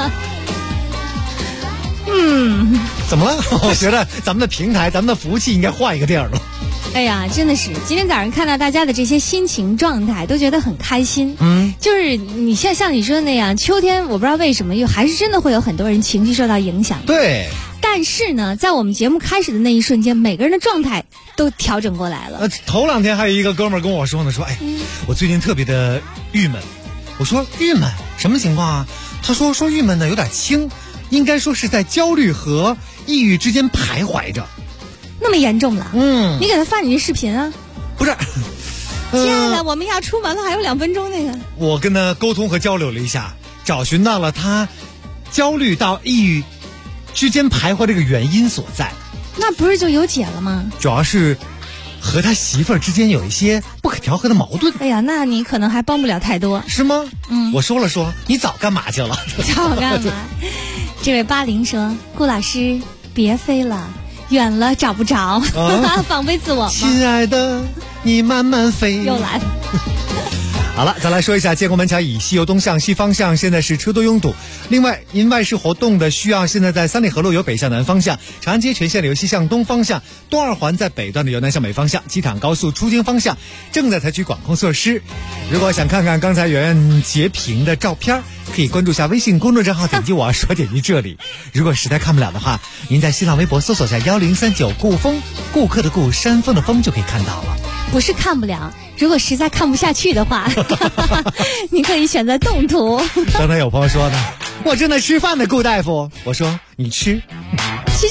怎么了？我觉得咱们的平台，咱们的服务器应该换一个地儿了。 哎呀，真的是，今天早上看到大家的这些心情状态，都觉得很开心。就是你像你说的那样，秋天我不知道为什么还是真的会有很多人情绪受到影响。 对。 但是呢，在我们节目开始的那一瞬间，每个人的状态都调整过来了。 头2天还有一个哥们儿跟我说呢，说我最近特别的郁闷。我说郁闷什么情况啊？他说郁闷呢有点轻，应该说是在焦虑和抑郁之间徘徊着。 那么严重了？你给他发你这视频啊？ 不是， 亲爱的，我们要出门了，还有2分钟那个。 我跟他沟通和交流了一下，找寻到了他焦虑到抑郁之间徘徊这个原因所在。 那不是就有解了吗？ 主要是和他媳妇儿之间有一些不可调和的矛盾。 哎呀，那你可能还帮不了太多。 是吗？我说你早干嘛去了？ 早干嘛？这位80说，顾老师别飞了，远了找不着，放飞自我。 亲爱的，你慢慢飞。 又来了。 好了，再来说一下建国门桥以西由东向西方向现在是车多拥堵。另外，因外事活动的需要，现在在三里河路由北向南方向，长安街全线由西向东方向，东二环在北段的由南向北方向，机场高速出京方向正在采取管控措施。如果想看看刚才圆圆截屏的照片，可以关注下微信公众账号，点击我要说点击这里。如果实在看不了的话，您在新浪微博搜索下1039顾风，顾客的顾，山峰的峰就可以看到了。 不是看不了，如果实在看不下去的话，你可以选择动图。 刚才有朋友说呢，我正在吃饭呢，顾大夫。我说你吃， 吃。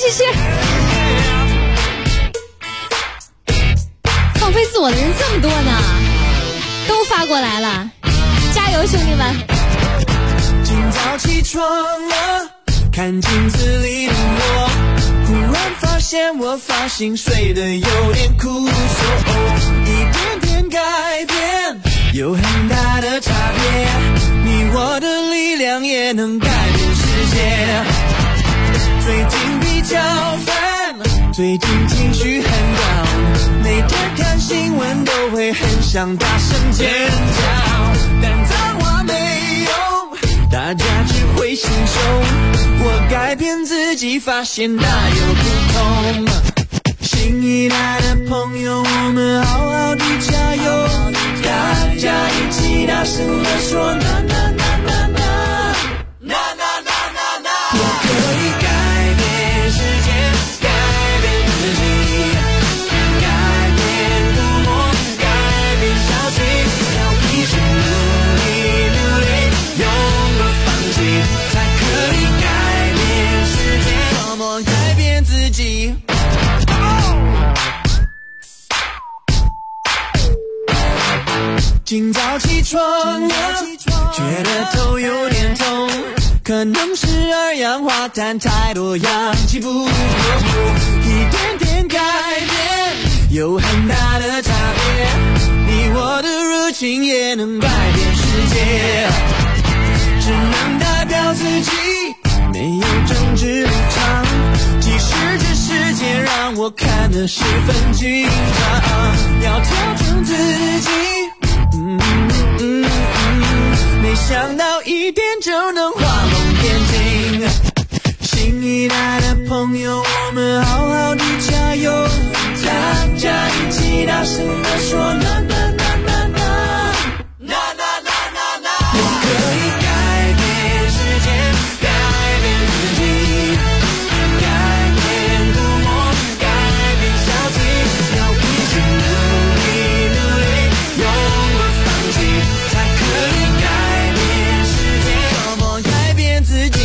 放飞自我的人这么多呢，都发过来了，加油，兄弟们！ 今早起床了，看镜子里的我，忽然发现我发型睡得有点枯瘦，一点点改变有很大的差别，你我的力量也能改变世界。最近比较烦，最近情绪很down，每天看新闻都会很想大声尖叫，但脏话没用，大家只会心胸，我改变自己发现大有不同。新一代的朋友，我们好好的加油，大家一起大声地说那那那那那那那那那那，我可以改变世界，改变自己，改变孤默，改变消极，要一直努力，永不放弃，才可以改变世界，怎么改变自己。今早起床了，觉得头有点痛，可能是二氧化碳太多，氧气不够，一点点改变有很大的差别，你我的热情也能改变世界，只能代表自己，没有政治立场，即使这世界让我看得十分紧张，要调整自己，没想到一点就能画龙点睛，新一代的朋友，我们好好的加油，大家一起大声地说那那那那那那那那那那，我可以改变世界，改变自己，改变孤默，改变消极，要一直努力，永不放弃，才可以改变世界，怎么改变自己。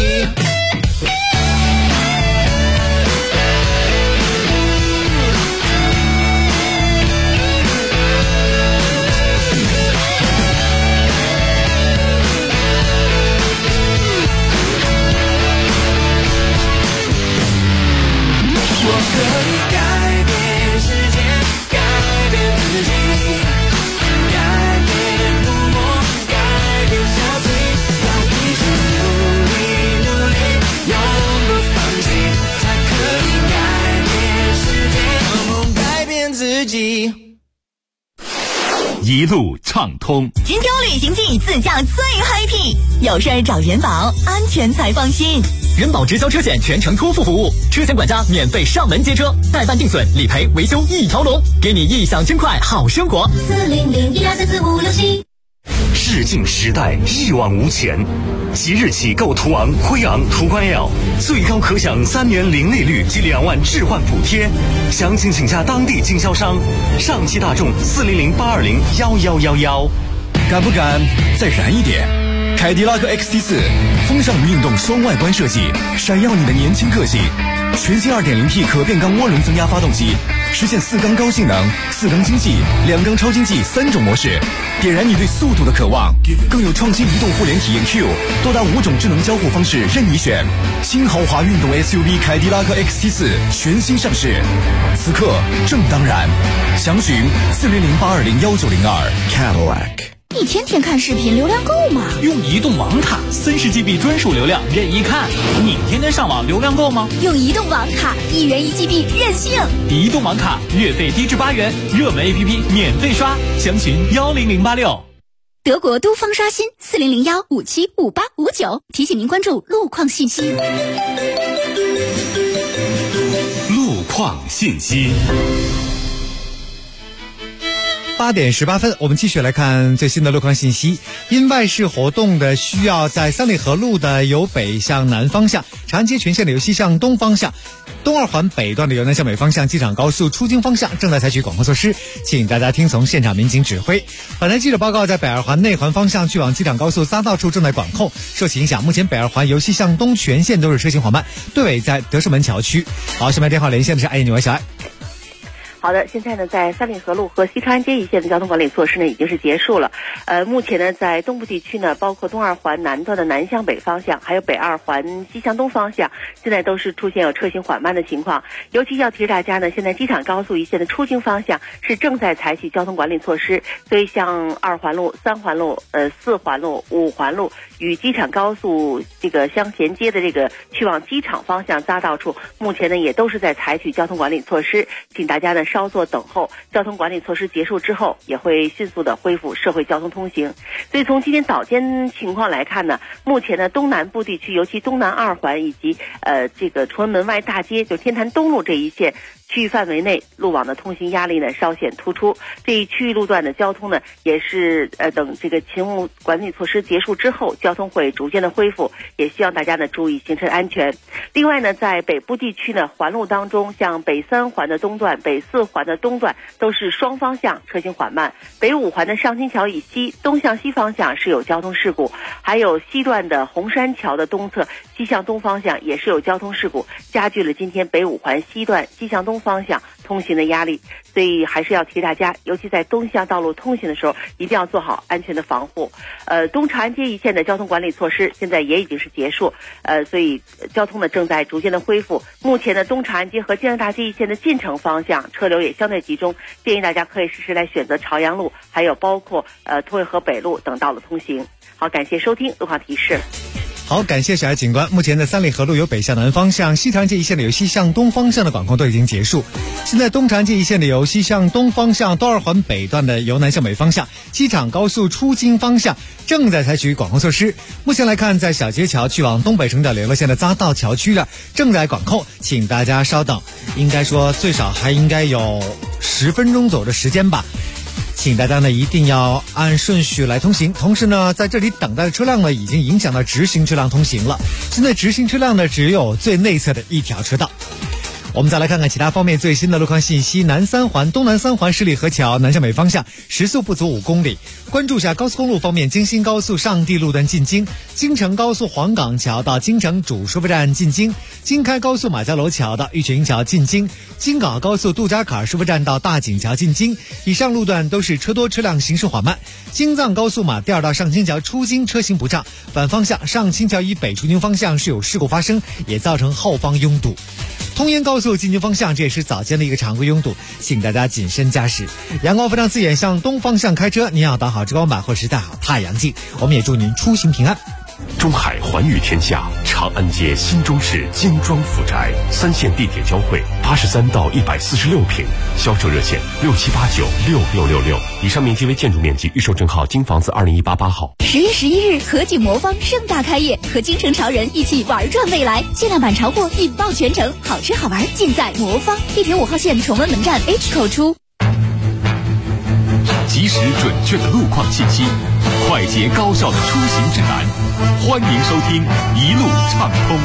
我可以改变世界，改变自己，改变孤默，改变消极，要一直努力，永不放弃，才可以改变世界，怎么改变自己。 一路畅通， 金挑旅行季自驾最 happy， 有事儿找人保，安全才放心。 人保直销车险全程托付服务，车险管家免费上门接车，代办定损、理赔、维修一条龙，给你异想轻快好生活。 40012344567。视镜时代一往无前，即日起购途昂、辉昂、途观 L， 最高可享3年零利率及2万置换补贴，详情请加当地经销商。上汽大众40082011111。 敢不敢再燃一点？凯迪拉克 XT4 风尚运动双外观设计，闪耀你的年轻个性。全新 2.0T 可变缸涡轮增压发动机，实现4缸高性能、4缸经济、2缸超经济3种模式，点燃你对速度的渴望。更有创新移动互联体验 Q， 多达5种智能交互方式任你选。新豪华运动 SUV 凯迪拉克 XT4 全新上市，此刻正当然。详询40082019902 Cadillac。 你天天看视频，流量够吗？ 用移动网卡30GB 专属流量任意看。你天天上网流量够吗？ 用移动网卡1元1GB 任性。 移动网卡月费低至8元，热门 APP 免费刷，详询10086。 德国都方刷新4001575859，提醒您关注路况信息。 路况信息。 8点18分，我们继续来看最新的路况信息。因外事活动的需要，在三里河路的由北向南方向，长安街全线的由西向东方向，东二环北段的由南向北方向，机场高速出京方向正在采取管控措施，请大家听从现场民警指挥。本台记者报告，在北二环内环方向去往机场高速匝道处正在管控，受其影响，目前北二环由西向东全线都是车行缓慢，队尾在德胜门桥区。好，下面电话连线的是爱女王小爱。 好的，现在呢，在三里河路和西长安街一线的交通管理措施呢已经是结束了。目前呢，在东部地区呢，包括东二环南段的南向北方向，还有北二环西向东方向，现在都是出现有车行缓慢的情况。尤其要提示大家呢，现在机场高速一线的出京方向是正在采取交通管理措施，所以像2环路、3环路、4环路、5环路与机场高速这个相衔接的这个去往机场方向匝道处，目前呢也都是在采取交通管理措施，请大家呢稍作等候，交通管理措施结束之后，也会迅速的恢复社会交通通行。所以从今天早间情况来看呢，目前呢东南部地区，尤其东南2环以及这个崇文门外大街，就天坛东路这一线区域范围内，路网的通行压力呢稍显突出。这一区域路段的交通呢，也是等这个勤务管理措施结束之后，交通会逐渐的恢复，也希望大家呢注意行车安全。另外呢，在北部地区呢，环路当中，像北3环的东段、北4环的东段都是双方向车行缓慢，北5环的上新桥以西东向西方向是有交通事故，还有西段的红山桥的东侧西向东方向也是有交通事故，加剧了今天北5环西段西向东方向通行的压力。所以还是要提大家，尤其在东向道路通行的时候，一定要做好安全的防护。东长安街一线的交通管理措施现在也已经是结束，所以交通呢正在逐渐的恢复。目前呢，东长安街和建安大街一线的进城方向车流也相对集中，建议大家可以实时来选择朝阳路，还有包括通惠河北路等道路通行。好，感谢收听路况提示。 好，感谢小爱警官。目前的三里河路由北向南方向，西长安街一线的由西向东方向的管控都已经结束。现在东长安街一线的由西向东方向，东二环北段的由南向北方向，机场高速出京方向正在采取管控措施。目前来看，在小街桥去往东北城的联络线的匝道桥区的正在管控，请大家稍等，应该说最少还应该有10分钟左右的时间吧。请大家呢一定要按顺序来通行，同时呢，在这里等待的车辆呢已经影响到直行车辆通行了。现在直行车辆呢只有最内侧的一条车道。我们再来看看其他方面最新的路况信息。南3环、东南3环十里河桥南向北方向时速不足5公里。关注下高速公路方面，京新高速上地路段进京，京承高速黄岗桥到京承主收费站进京，京开高速马家楼桥到玉泉营桥进京，京港高速杜家坎收费站到大井桥进京。以上路段都是车多车辆行驶缓慢。京藏高速马甸到上清桥出京车行不畅，反方向上清桥以北出京方向是有事故发生，也造成后方拥堵。通燕高速进京方向，这也是早间的一个常规拥堵，请大家谨慎驾驶。阳光非常刺眼，向东方向开车，您要打好遮光板或是戴好太阳镜。我们也祝您出行平安。 中海环宇天下，长安街新中式精装富宅，3线地铁交汇，83到146平，销售热线67896666。以上面积为建筑面积，预售证号京房子20188号。 10月11日，和景魔方盛大开业，和京城潮人一起玩转未来，限量版潮货引爆全城，好吃好玩尽在魔方。地铁5号线崇文门站 H 口出。 及时准确的路况信息，快捷高效的出行指南，欢迎收听一路畅通。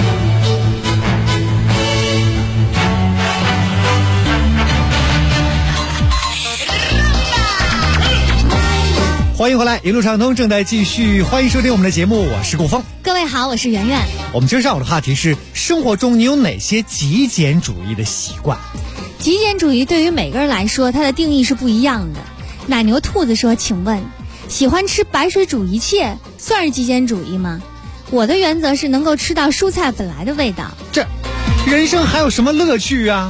欢迎回来，一路畅通正在继续，欢迎收听我们的节目，我是顾峰。 各位好，我是圆圆。 我们今儿上午的话题是：生活中你有哪些极简主义的习惯？ 极简主义对于每个人来说，它的定义是不一样的。奶牛兔子说：“请问，喜欢吃白水煮一切算是极简主义吗？”我的原则是能够吃到蔬菜本来的味道。 这人生还有什么乐趣啊？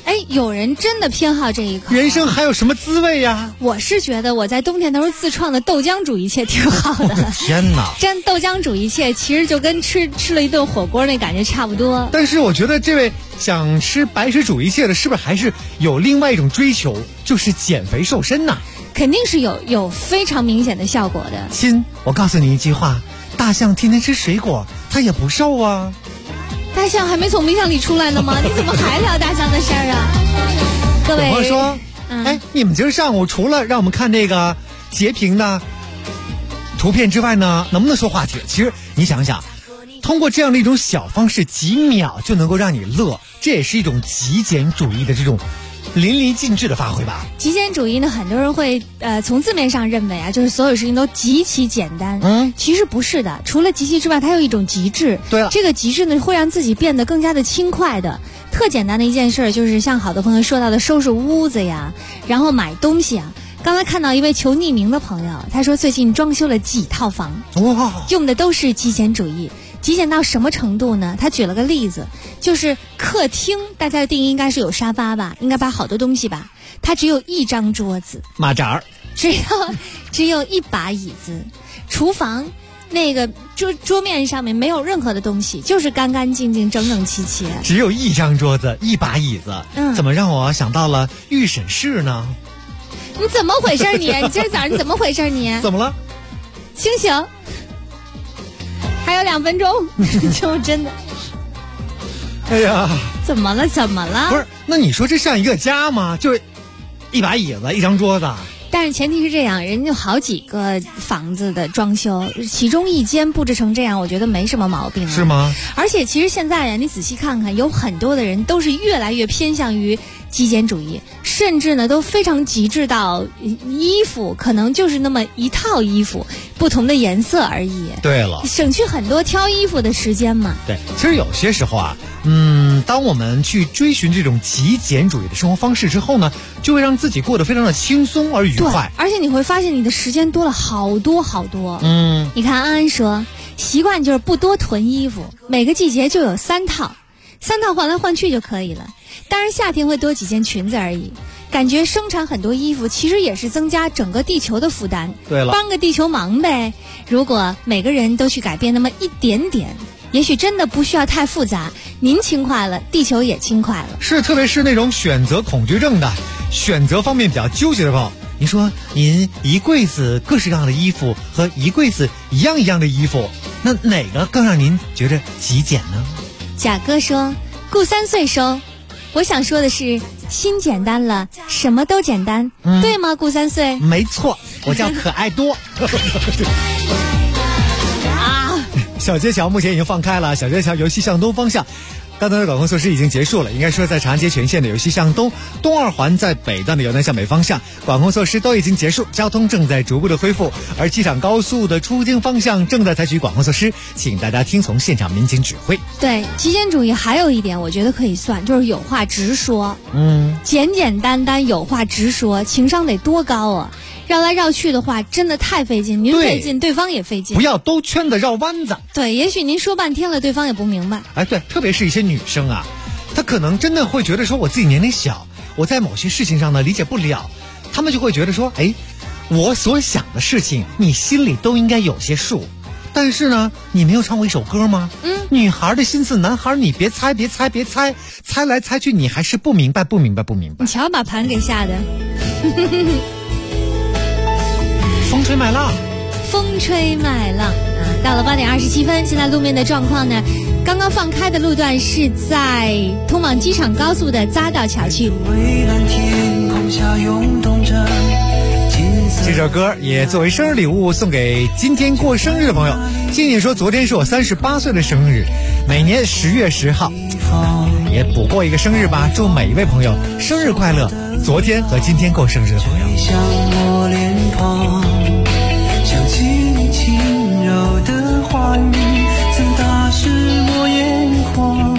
哎，有人真的偏好这一口。 人生还有什么滋味呀？ 我是觉得我在冬天都是自创的豆浆煮一切挺好的。 我的天哪！ 真豆浆煮一切，其实就跟吃了一顿火锅那感觉差不多。 但是我觉得这位想吃白水煮一切的，是不是还是有另外一种追求，就是减肥瘦身呐？ 肯定是有非常明显的效果的。 亲，我告诉你一句话，大象天天吃水果，它也不瘦啊。 大象还没从冰箱里出来呢吗？你怎么还聊大象的事儿啊？各位， 我说，哎，你们今儿上午除了让我们看这个截屏的图片之外呢，能不能说话题？其实你想想，通过这样的一种小方式，几秒就能够让你乐，这也是一种极简主义的这种淋漓尽致的发挥吧。 极简主义呢，很多人会从字面上认为啊，就是所有事情都极其简单。其实不是的，除了极其之外，它有一种极致。 对了， 这个极致呢，会让自己变得更加的轻快的。特简单的一件事，就是像好多朋友说到的收拾屋子呀，然后买东西啊。刚才看到一位求匿名的朋友，他说最近装修了几套房， 哇， 用的都是极简主义。极简到什么程度呢？他举了个例子，就是客厅，大家的定义应该是有沙发吧，应该摆好多东西吧，它只有一张桌子， 马扎儿， 只有一把椅子，厨房那个桌面上面没有任何的东西，就是干干净净、整整齐齐。 只有一张桌子，一把椅子，怎么让我想到了预审室呢？ 你怎么回事你？你今儿早上你怎么回事你？ 怎么了？ 清醒。还有2分钟，就真的。 哎呀， 怎么了？ 不是，那你说这像一个家吗？就一把椅子，一张桌子。 但是前提是这样，人家有好几个房子的装修，其中一间布置成这样，我觉得没什么毛病。 是吗？ 而且其实现在呀，你仔细看看，有很多的人都是越来越偏向于极简主义，甚至呢都非常极致到衣服可能就是那么一套衣服，不同的颜色而已。 对了， 省去很多挑衣服的时间嘛。 对，其实有些时候啊，当我们去追寻这种极简主义的生活方式之后呢，就会让自己过得非常的轻松而愉快。 而且你会发现你的时间多了好多好多。你看安安说，习惯就是不多囤衣服，每个季节就有3套换来换去就可以了。当然夏天会多几件裙子而已。感觉生产很多衣服其实也是增加整个地球的负担。 对了， 帮个地球忙呗。如果每个人都去改变那么一点点，也许真的不需要太复杂，您轻快了，地球也轻快了。 是，特别是那种选择恐惧症的，选择方面比较纠结的朋友，您说您一柜子各式各样的衣服和一柜子一样的衣服，那哪个更让您觉得极简呢？ 贾哥说顾3岁收。我想说的是，心简单了，什么都简单，对吗？顾3岁， 没错，我叫可爱多。小街桥目前已经放开了，小街桥由西向东方向。刚才的管控措施已经结束了，应该说在长安街全线的由西向东，东2环在北段的由南向北方向，管控措施都已经结束，交通正在逐步的恢复。而机场高速的出京方向正在采取管控措施，请大家听从现场民警指挥。 对，极简主义还有一点，我觉得可以算，就是有话直说。简简单单有话直说，情商得多高啊！绕来绕去的话，真的太费劲，您费劲，对方也费劲。 不要兜圈子绕弯子。 对，也许您说半天了，对方也不明白。 哎，对，特别是一些女生啊，她可能真的会觉得说，我自己年龄小，我在某些事情上呢理解不了，她们就会觉得说，哎，我所想的事情，你心里都应该有些数。但是呢，你没有唱过一首歌吗？女孩的心思，男孩你别猜，猜来猜去，你还是不明白。 你瞧把盘给下的。 风吹麦浪， 到了8点27分，现在路面的状况呢，刚刚放开的路段是在通往机场高速的匝道桥区。 这首歌也作为生日礼物送给今天过生日的朋友。静静说，昨天是我38岁的生日，每年10月10号也补过一个生日吧，祝每一位朋友生日快乐。昨天和今天过生日的朋友， 像我脸庞，想起你轻柔的话语，曾打湿我眼眶。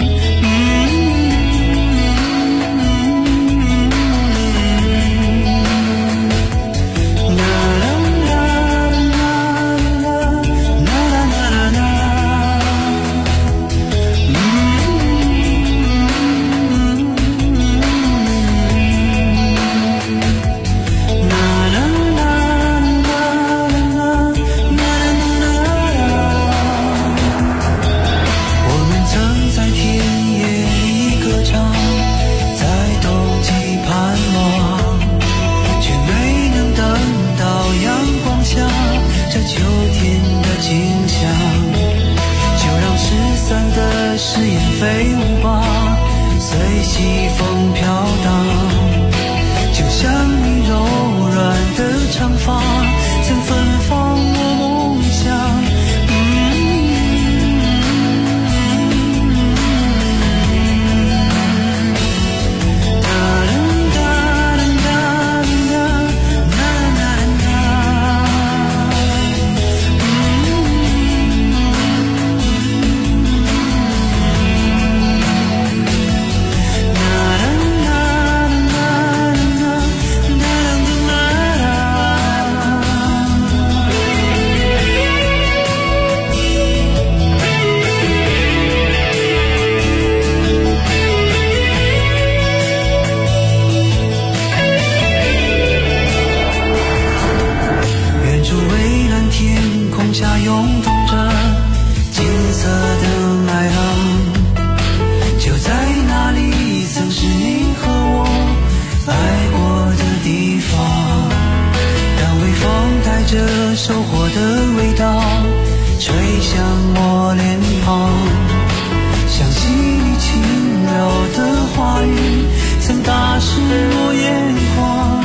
收获的味道吹向我脸庞，想起你轻柔的话语曾打湿我眼眶。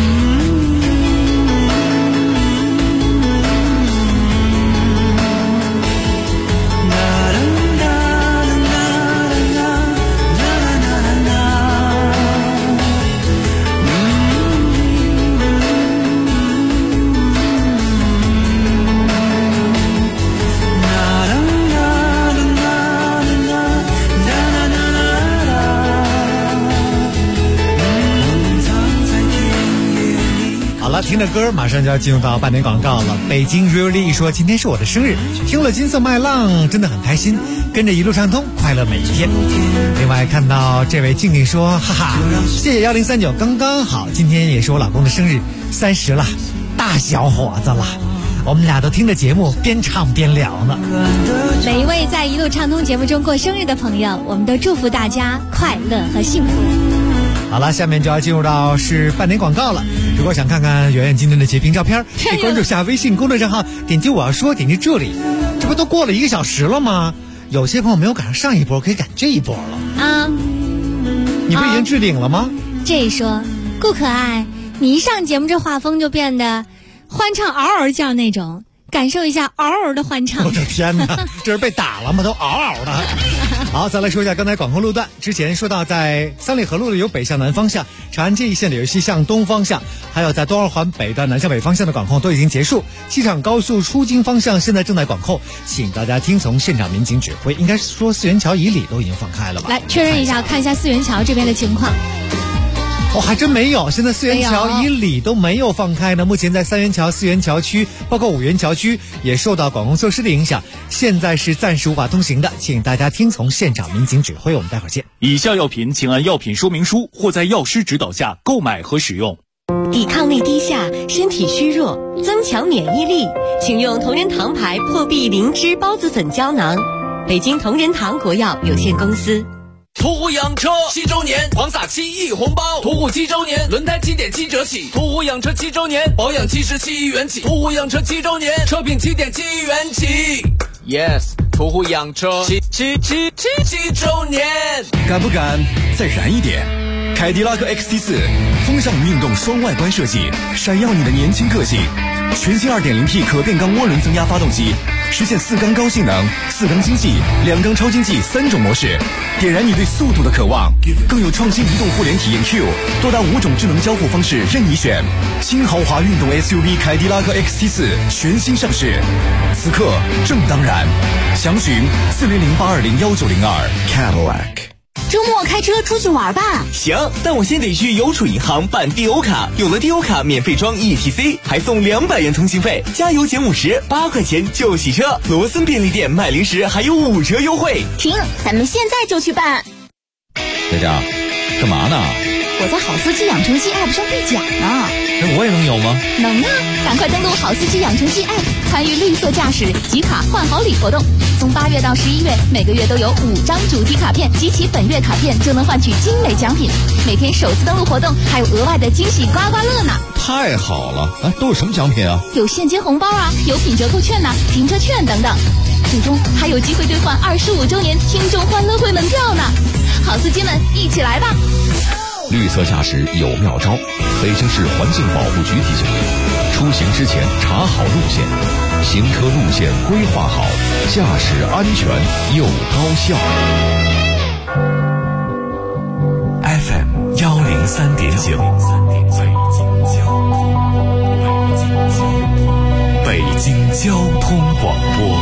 好了，听着歌马上就要进入到半点广告了。北京 Really 说今天是我的生日，听了金色麦浪真的很开心，跟着一路畅通，快乐每一天。另外看到这位静静说，哈哈，谢谢1039，刚刚好，今天也是我老公的生日，30了，大小伙子了。我们俩都听着节目边唱边聊呢。 每一位在一路畅通节目中过生日的朋友，我们都祝福大家快乐和幸福。 好了，下面就要进入到是半点广告了。如果想看看圆圆今天的截屏照片，可以关注下微信公众账号，点击我要说，点击这里。这不都过了1个小时了吗？有些朋友没有赶上上一波，可以赶这一波了啊！你不已经置顶了吗？ 这一说，顾可爱，你一上节目这画风就变得欢唱嗷嗷叫那种，感受一下嗷嗷的欢唱。 我的天哪，这是被打了吗？都嗷嗷的。好，再来说一下刚才管控路段。之前说到在三里河路的有北向南方向，长安街一线的有西向东方向，还有在东二环北的南向北方向的管控都已经结束。机场高速出京方向现在正在管控，请大家听从现场民警指挥。应该是说四元桥以里都已经放开了吧？ 来确认一下，看一下四元桥这边的情况。 哦，还真没有，现在四元桥以里都没有放开呢。目前在三元桥、四元桥区，包括五元桥区也受到管控措施的影响，现在是暂时无法通行的，请大家听从现场民警指挥。我们待会儿见。 以下药品请按药品说明书或在药师指导下购买和使用。 抵抗力低下，身体虚弱，增强免疫力，请用同仁堂牌破壁灵芝孢子粉胶囊。北京同仁堂国药有限公司。 途虎养车7周年狂撒7亿红包，途虎7周年轮胎7.7折起，途虎养车7周年保养77亿元起，途虎养车7周年车品7.7亿元起。Yes， 途虎养车7周年， 敢不敢再燃一点？凯迪拉克 XT4 风尚运动双外观设计，闪耀你的年轻个性。全新 2.0T 可变缸涡轮增压发动机，实现4缸高性能、4缸经济、2缸超经济3种模式，点燃你对速度的渴望。更有创新移动互联体验 Q， 多达5种智能交互方式任你选。新豪华运动 SUV 凯迪拉克 XT4 全新上市，此刻正当然。详询4008201902 Cadillac。 周末开车出去玩吧。 行，但我先得去邮储银行办 DO 卡，有了 DO 卡免费装 ETC， 还送200元通信费，加油减50，8块钱就洗车。罗森便利店卖零食还有5折优惠。 停，咱们现在就去办。 佳佳，干嘛呢？ 我在好司机养成系 App 上兑奖呢。 那我也能有吗？ 能啊，赶快登录好司机养成系 App， 参与绿色驾驶集卡换好礼活动。从8月到11月，每个月都有5张主题卡片，集齐本月卡片就能换取精美奖品。每天首次登录活动还有额外的惊喜刮刮乐呢。 太好了！哎，都有什么奖品啊？ 有现金红包啊，有品折扣券呐、停车券等等。最终还有机会兑换25周年听众欢乐会门票呢。好司机们，一起来吧！ 绿色驾驶有妙招，北京市环境保护局提醒您：出行之前查好路线，行车路线规划好，驾驶安全又高效。 FM 103.9，北京交通广播，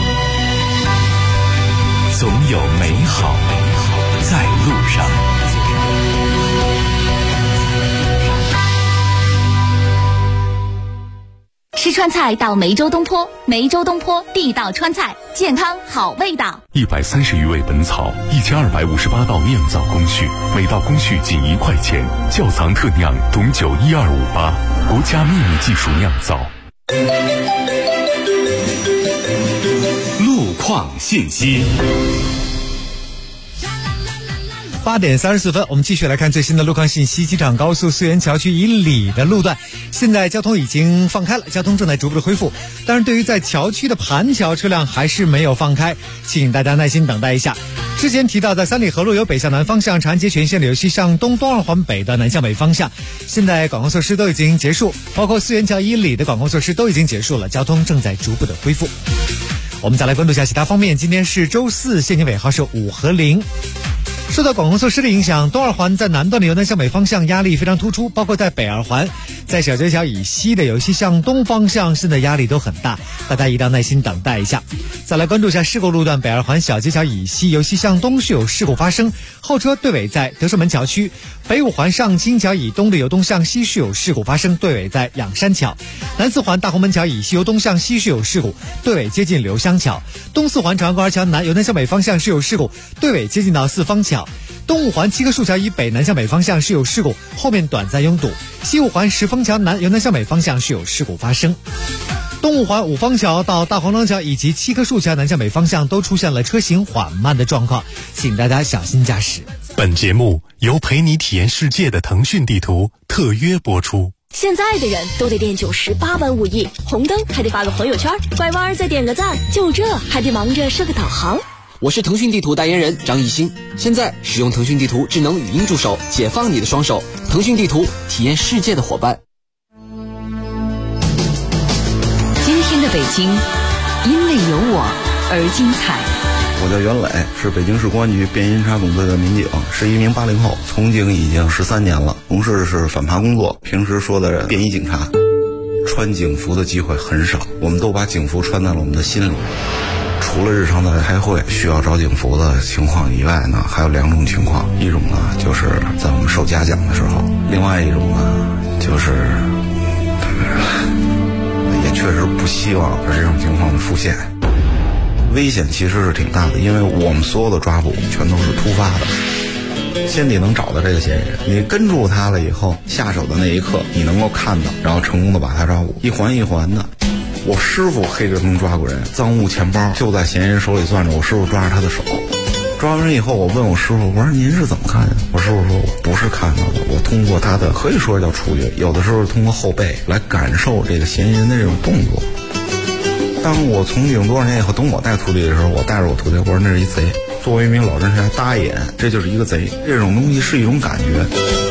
总有美好在路上。 吃川菜到梅州东坡，梅州东坡地道川菜，健康好味道。 130余味本草，1258道酿造工序，每道工序仅1块钱，窖藏特酿董酒12588，国家秘密技术酿造。 路况信息。 8点34分，我们继续来看最新的路况信息。机场高速四元桥区以里的路段，现在交通已经放开了，交通正在逐步的恢复。但是对于在桥区的盘桥车辆还是没有放开，请大家耐心等待一下。之前提到在三里河路有北向南方向，长安街全线有西向东东二环北的南向北方向，现在管控措施都已经结束，包括四元桥以里的管控措施都已经结束了，交通正在逐步的恢复。我们再来关注一下其他方面。今天是周四，现金尾号是5和0。受到管控措施的影响，东二环在南段的由南向北方向压力非常突出，包括在北二环在小街桥以西的由西向东方向现在压力都很大，大家一定要耐心等待一下。再来关注一下事故路段，北二环小街桥以西由西向东是有事故发生，后车对尾在德胜门桥区。北五环上清桥以东的由东向西是有事故发生，对尾在仰山桥。南四环大红门桥以西由东向西是有事故，对尾接近刘香桥。东四环长安公园桥南由南向北方向是有事故，对尾接近到四方桥。东五环七棵树桥以北南向北方向是有事故，后面短暂拥堵。西五环石峰桥南由南向北方向是有事故发生。东五环五方桥到大黄庄桥以及七棵树桥南向北方向都出现了车行缓慢的状况，请大家小心驾驶。 本节目由陪你体验世界的腾讯地图特约播出。 现在的人都得练98般武艺，红灯还得发个朋友圈，拐弯再点个赞，就这还得忙着设个导航。 我是腾讯地图代言人张艺兴，现在使用腾讯地图智能语音助手，解放你的双手。腾讯地图，体验世界的伙伴。 今天的北京，因为有我而精彩。 我叫袁磊，是北京市公安局便衣侦查总队的民警，是一名80后，从警已经13年了，从事的是反扒工作，平时说的便衣警察。穿警服的机会很少，我们都把警服穿在了我们的心里。除了日常的开会需要找警服的情况以外呢，还有2种情况，一种呢就是在我们受嘉奖的时候，另外一种呢就是也确实不希望有这种情况的出现。危险其实是挺大的，因为我们所有的抓捕全都是突发的，先得能找到这个嫌疑人，你跟住他了以后，下手的那一刻你能够看到，然后成功的把他抓捕，一环一环的。我师傅黑着能抓过人，赃物钱包就在嫌疑人手里攥着，我师傅抓着他的手。抓完人以后，我问我师傅，我说您是怎么看的？我师傅说，我不是看到的，我通过他的可以说叫触觉，有的时候通过后背来感受这个嫌疑人的这种动作。当我从警多少年以后，等我带徒弟的时候，我带着我徒弟，我说那是一贼。作为一名老侦查，搭眼这就是一个贼，这种东西是一种感觉。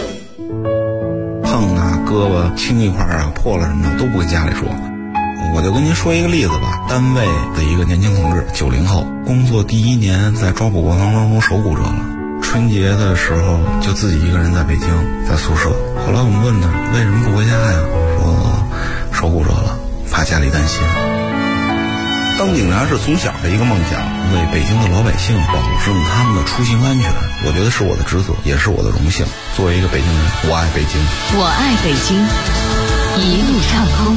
碰啊，胳膊青一块啊，破了什么的都不跟家里说。我就跟您说一个例子吧，单位的一个年轻同志，90后，工作第1年在抓捕过程当中手骨折了，春节的时候就自己一个人在北京，在宿舍。后来我们问他为什么不回家呀，说手骨折了，怕家里担心。当警察是从小的一个梦想，为北京的老百姓保证他们的出行安全，我觉得是我的职责，也是我的荣幸。作为一个北京人，我爱北京， 我爱北京，一路畅通。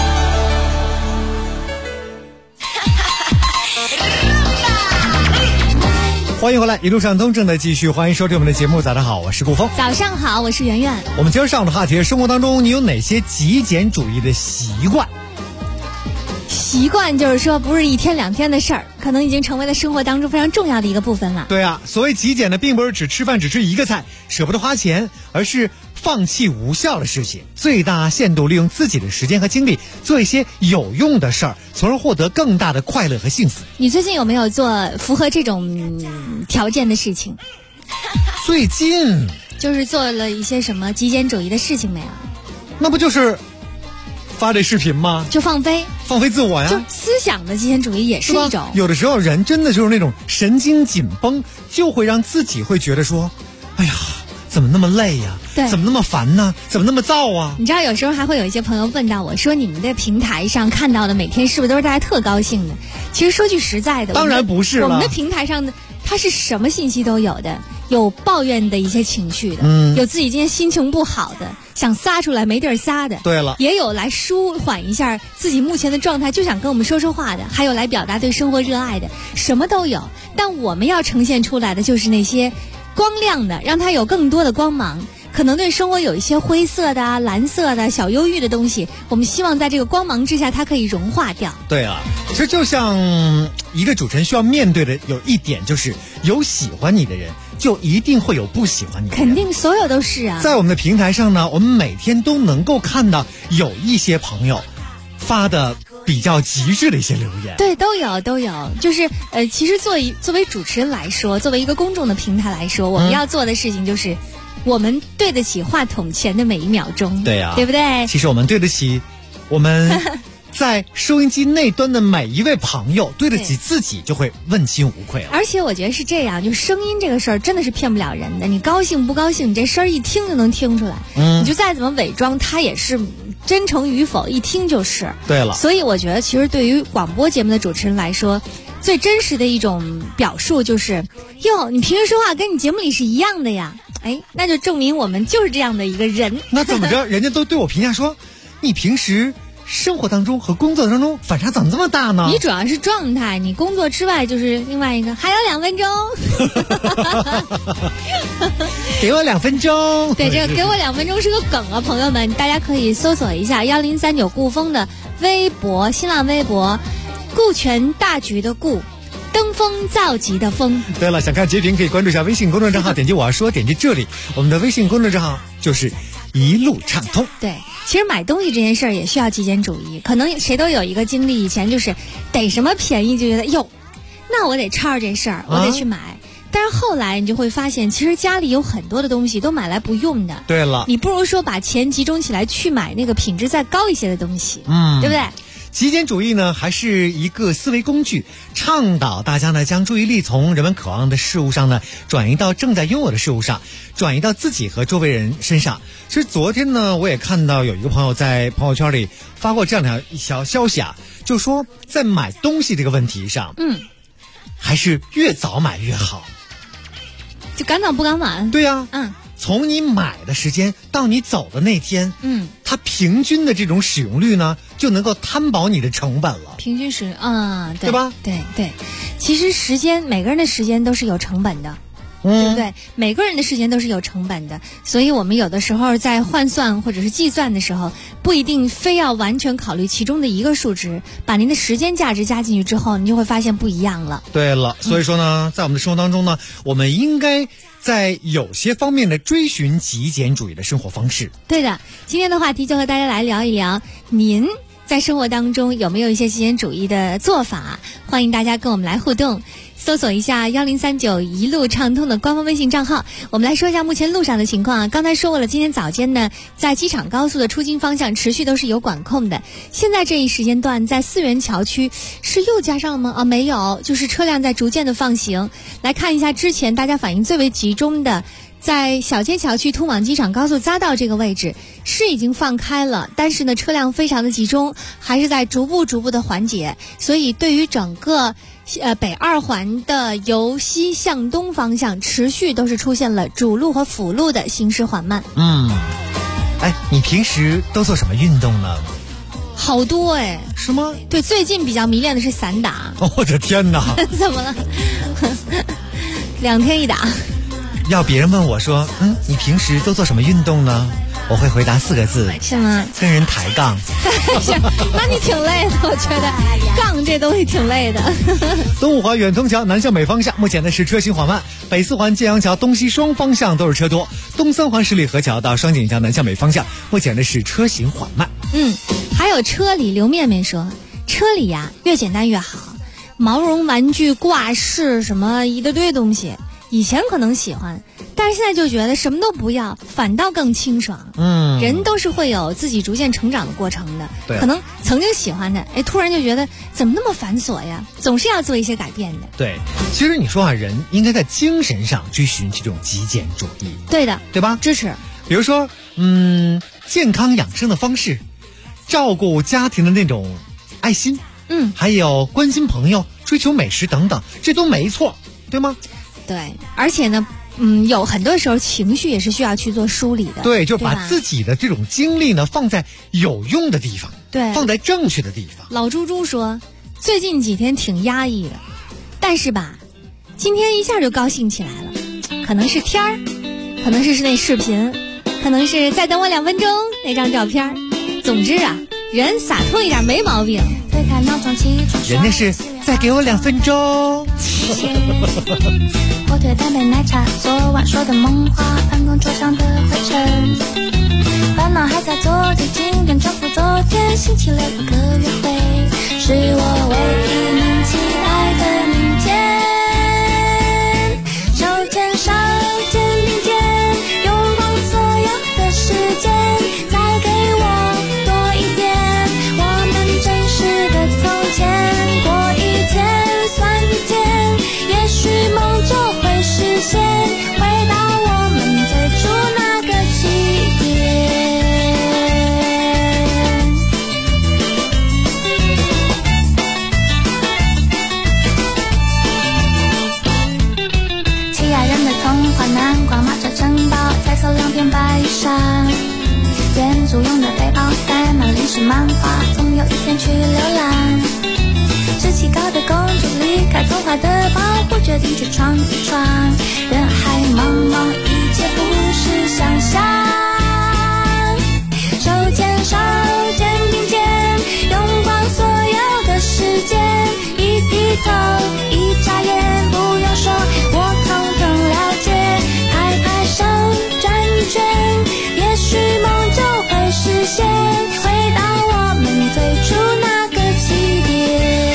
欢迎回来，一路上通正在继续，欢迎收听我们的节目。早上好，我是顾峰。 早上好，我是圆圆。 我们今儿上的话题，生活当中你有哪些极简主义的习惯？ 习惯就是说不是1天2天的事儿，可能已经成为了生活当中非常重要的一个部分了。 对啊，所谓极简呢，并不是只吃饭只吃一个菜，舍不得花钱，而是放弃无效的事情，最大限度利用自己的时间和精力做一些有用的事儿，从而获得更大的快乐和幸福。 你最近有没有做符合这种条件的事情？ 最近就是做了一些什么极简主义的事情没有？ 那不就是发这视频吗？ 就放飞自我呀， 就思想的极简主义也是一种。 有的时候人真的就是那种神经紧绷，就会让自己会觉得说，哎呀，怎么那么累呀？ 对， 怎么那么烦呢？怎么那么燥啊？ 你知道有时候还会有一些朋友问到我说，你们的平台上看到的每天是不是都是大家特高兴的？其实说句实在的， 当然不是了。 我们的平台上的它是什么信息都有的，有抱怨的一些情绪的，有自己今天心情不好的，想撒出来没地儿撒的， 对了， 也有来舒缓一下自己目前的状态，就想跟我们说说话的，还有来表达对生活热爱的，什么都有。但我们要呈现出来的就是那些光亮的，让它有更多的光芒。可能对生活有一些灰色的、蓝色的、小忧郁的东西，我们希望在这个光芒之下，它可以融化掉。 对啊，其实就像一个主持人需要面对的有一点，就是有喜欢你的人， 就一定会有不喜欢你的人。 肯定所有都是啊。 在我们的平台上呢，我们每天都能够看到有一些朋友发的比较极致的一些留言。 对，都有。就是其实作为主持人来说，作为一个公众的平台来说，我们要做的事情就是，我们对得起话筒前的每一秒钟。 对呀， 对不对？ 其实我们对得起我们在收音机那端的每一位朋友，对得起自己就会问心无愧了。 而且我觉得是这样，就声音这个事儿真的是骗不了人的。你高兴不高兴，你这声儿一听就能听出来。你就再怎么伪装，它也是真诚与否，一听就是。 对了， 所以我觉得其实对于广播节目的主持人来说，最真实的一种表述就是哟，你平时说话跟你节目里是一样的呀。哎，那就证明我们就是这样的一个人。 那怎么着，人家都对我评价说，你平时生活当中和工作当中反差怎么这么大呢？ 你主要是状态，你工作之外就是另外一个。还有2分钟， 给我2分钟。 对，这个给我2分钟是个梗啊，朋友们，大家可以搜索一下1039顾风的微博、新浪微博，顾全大局的顾，登峰造极的峰。 对了，想看截屏可以关注一下微信公众账号，点击我要说，点击这里，我们的微信公众账号就是一路畅通。 对，其实买东西这件事儿也需要极简主义，可能谁都有一个经历，以前就是逮什么便宜就觉得哟，那我得抄这事儿，我得去买。但是后来你就会发现，其实家里有很多的东西都买来不用的。 对了， 你不如说把钱集中起来去买那个品质再高一些的东西，对不对？ 极简主义呢，还是一个思维工具，倡导大家呢将注意力从人们渴望的事物上呢转移到正在拥有的事物上，转移到自己和周围人身上。其实昨天呢，我也看到有一个朋友在朋友圈里发过这样的一条消息啊，就说在买东西这个问题上，还是越早买越好。 就赶早不赶晚。 对呀，从你买的时间到你走的那天，它平均的这种使用率呢，就能够摊薄你的成本了。 平均使用对吧？ 对，其实时间，每个人的时间都是有成本的。对不对？每个人的时间都是有成本的，所以我们有的时候在换算或者是计算的时候，不一定非要完全考虑其中的一个数值，把您的时间价值加进去之后，你就会发现不一样了。 对了，所以说呢，在我们的生活当中呢，我们应该在有些方面的追寻极简主义的生活方式。 对的，今天的话题就和大家来聊一聊，您在生活当中有没有一些极简主义的做法？欢迎大家跟我们来互动。搜索一下1039一路畅通的官方微信账号。我们来说一下目前路上的情况啊。刚才说过了，今天早间呢，在机场高速的出京方向持续都是有管控的。现在这一时间段，在四元桥区是又加上了吗？没有，就是车辆在逐渐的放行。来看一下之前大家反应最为集中的，在小街桥区通往机场高速匝道这个位置是已经放开了，但是呢车辆非常的集中，还是在逐步的缓解。所以对于整个北二环的由西向东方向持续都是出现了主路和辅路的行驶缓慢。 你平时都做什么运动呢？ 好多是吗？ 对，最近比较迷恋的是散打。 我的天哪怎么了2天一打。 要别人问我说你平时都做什么运动呢？我会回答4个字， 是吗？ 跟人抬杠。 那你挺累的，我觉得杠这东西挺累的。 东五环远通桥南向北方向目前呢是车行缓慢，北4环建阳桥东西双方向都是车多，东3环十里河桥到双井桥南向北方向目前呢是车行缓慢。 还有车里刘面面说，车里呀越简单越好，毛绒玩具挂饰什么一大堆东西，以前可能喜欢，但是现在就觉得什么都不要，反倒更清爽。人都是会有自己逐渐成长的过程的。 对， 可能曾经喜欢的，突然就觉得怎么那么繁琐呀，总是要做一些改变的。 对，其实你说人应该在精神上追寻这种极简主义。 对的， 对吧？ 支持。 比如说，健康养生的方式，照顾家庭的那种爱心，还有关心朋友、追求美食等等，这都没错，对吗？ 对，而且呢，有很多时候情绪也是需要去做梳理的。 对，就把自己的这种精力呢放在有用的地方， 对， 放在正确的地方。 老猪猪说，最近几天挺压抑的，但是吧，今天一下就高兴起来了，可能是天儿，可能是那视频，可能是再等我2分钟那张照片。总之啊，人洒脱一点没毛病。 推开闹钟起床， 人家是再给我2分钟。 火腿蛋杯奶茶，昨晚说的梦话，办公桌上的灰尘，烦恼还在昨天，今天重复昨天，星期六不可约会，是我唯一能期待的明天。手牵手，肩并肩，拥抱所有的时间，再给我多一点，我们真实的从前，过一天算一天，也许梦就会实现，回到我们最初那个起点。七雅人的童话，南瓜马车城堡，彩色两片白衣裳，元祖用的背包塞满零食漫画，总有一天去流浪。志气高的公主离开童话的保护，决定去闯一闯，人海茫茫，一切不是想象。手牵手，肩并肩，拥抱所有的时间，一低头，一眨眼，不用说，我统统了解，拍拍手，转一圈，也许梦就会实现，回到我们最初那个起点。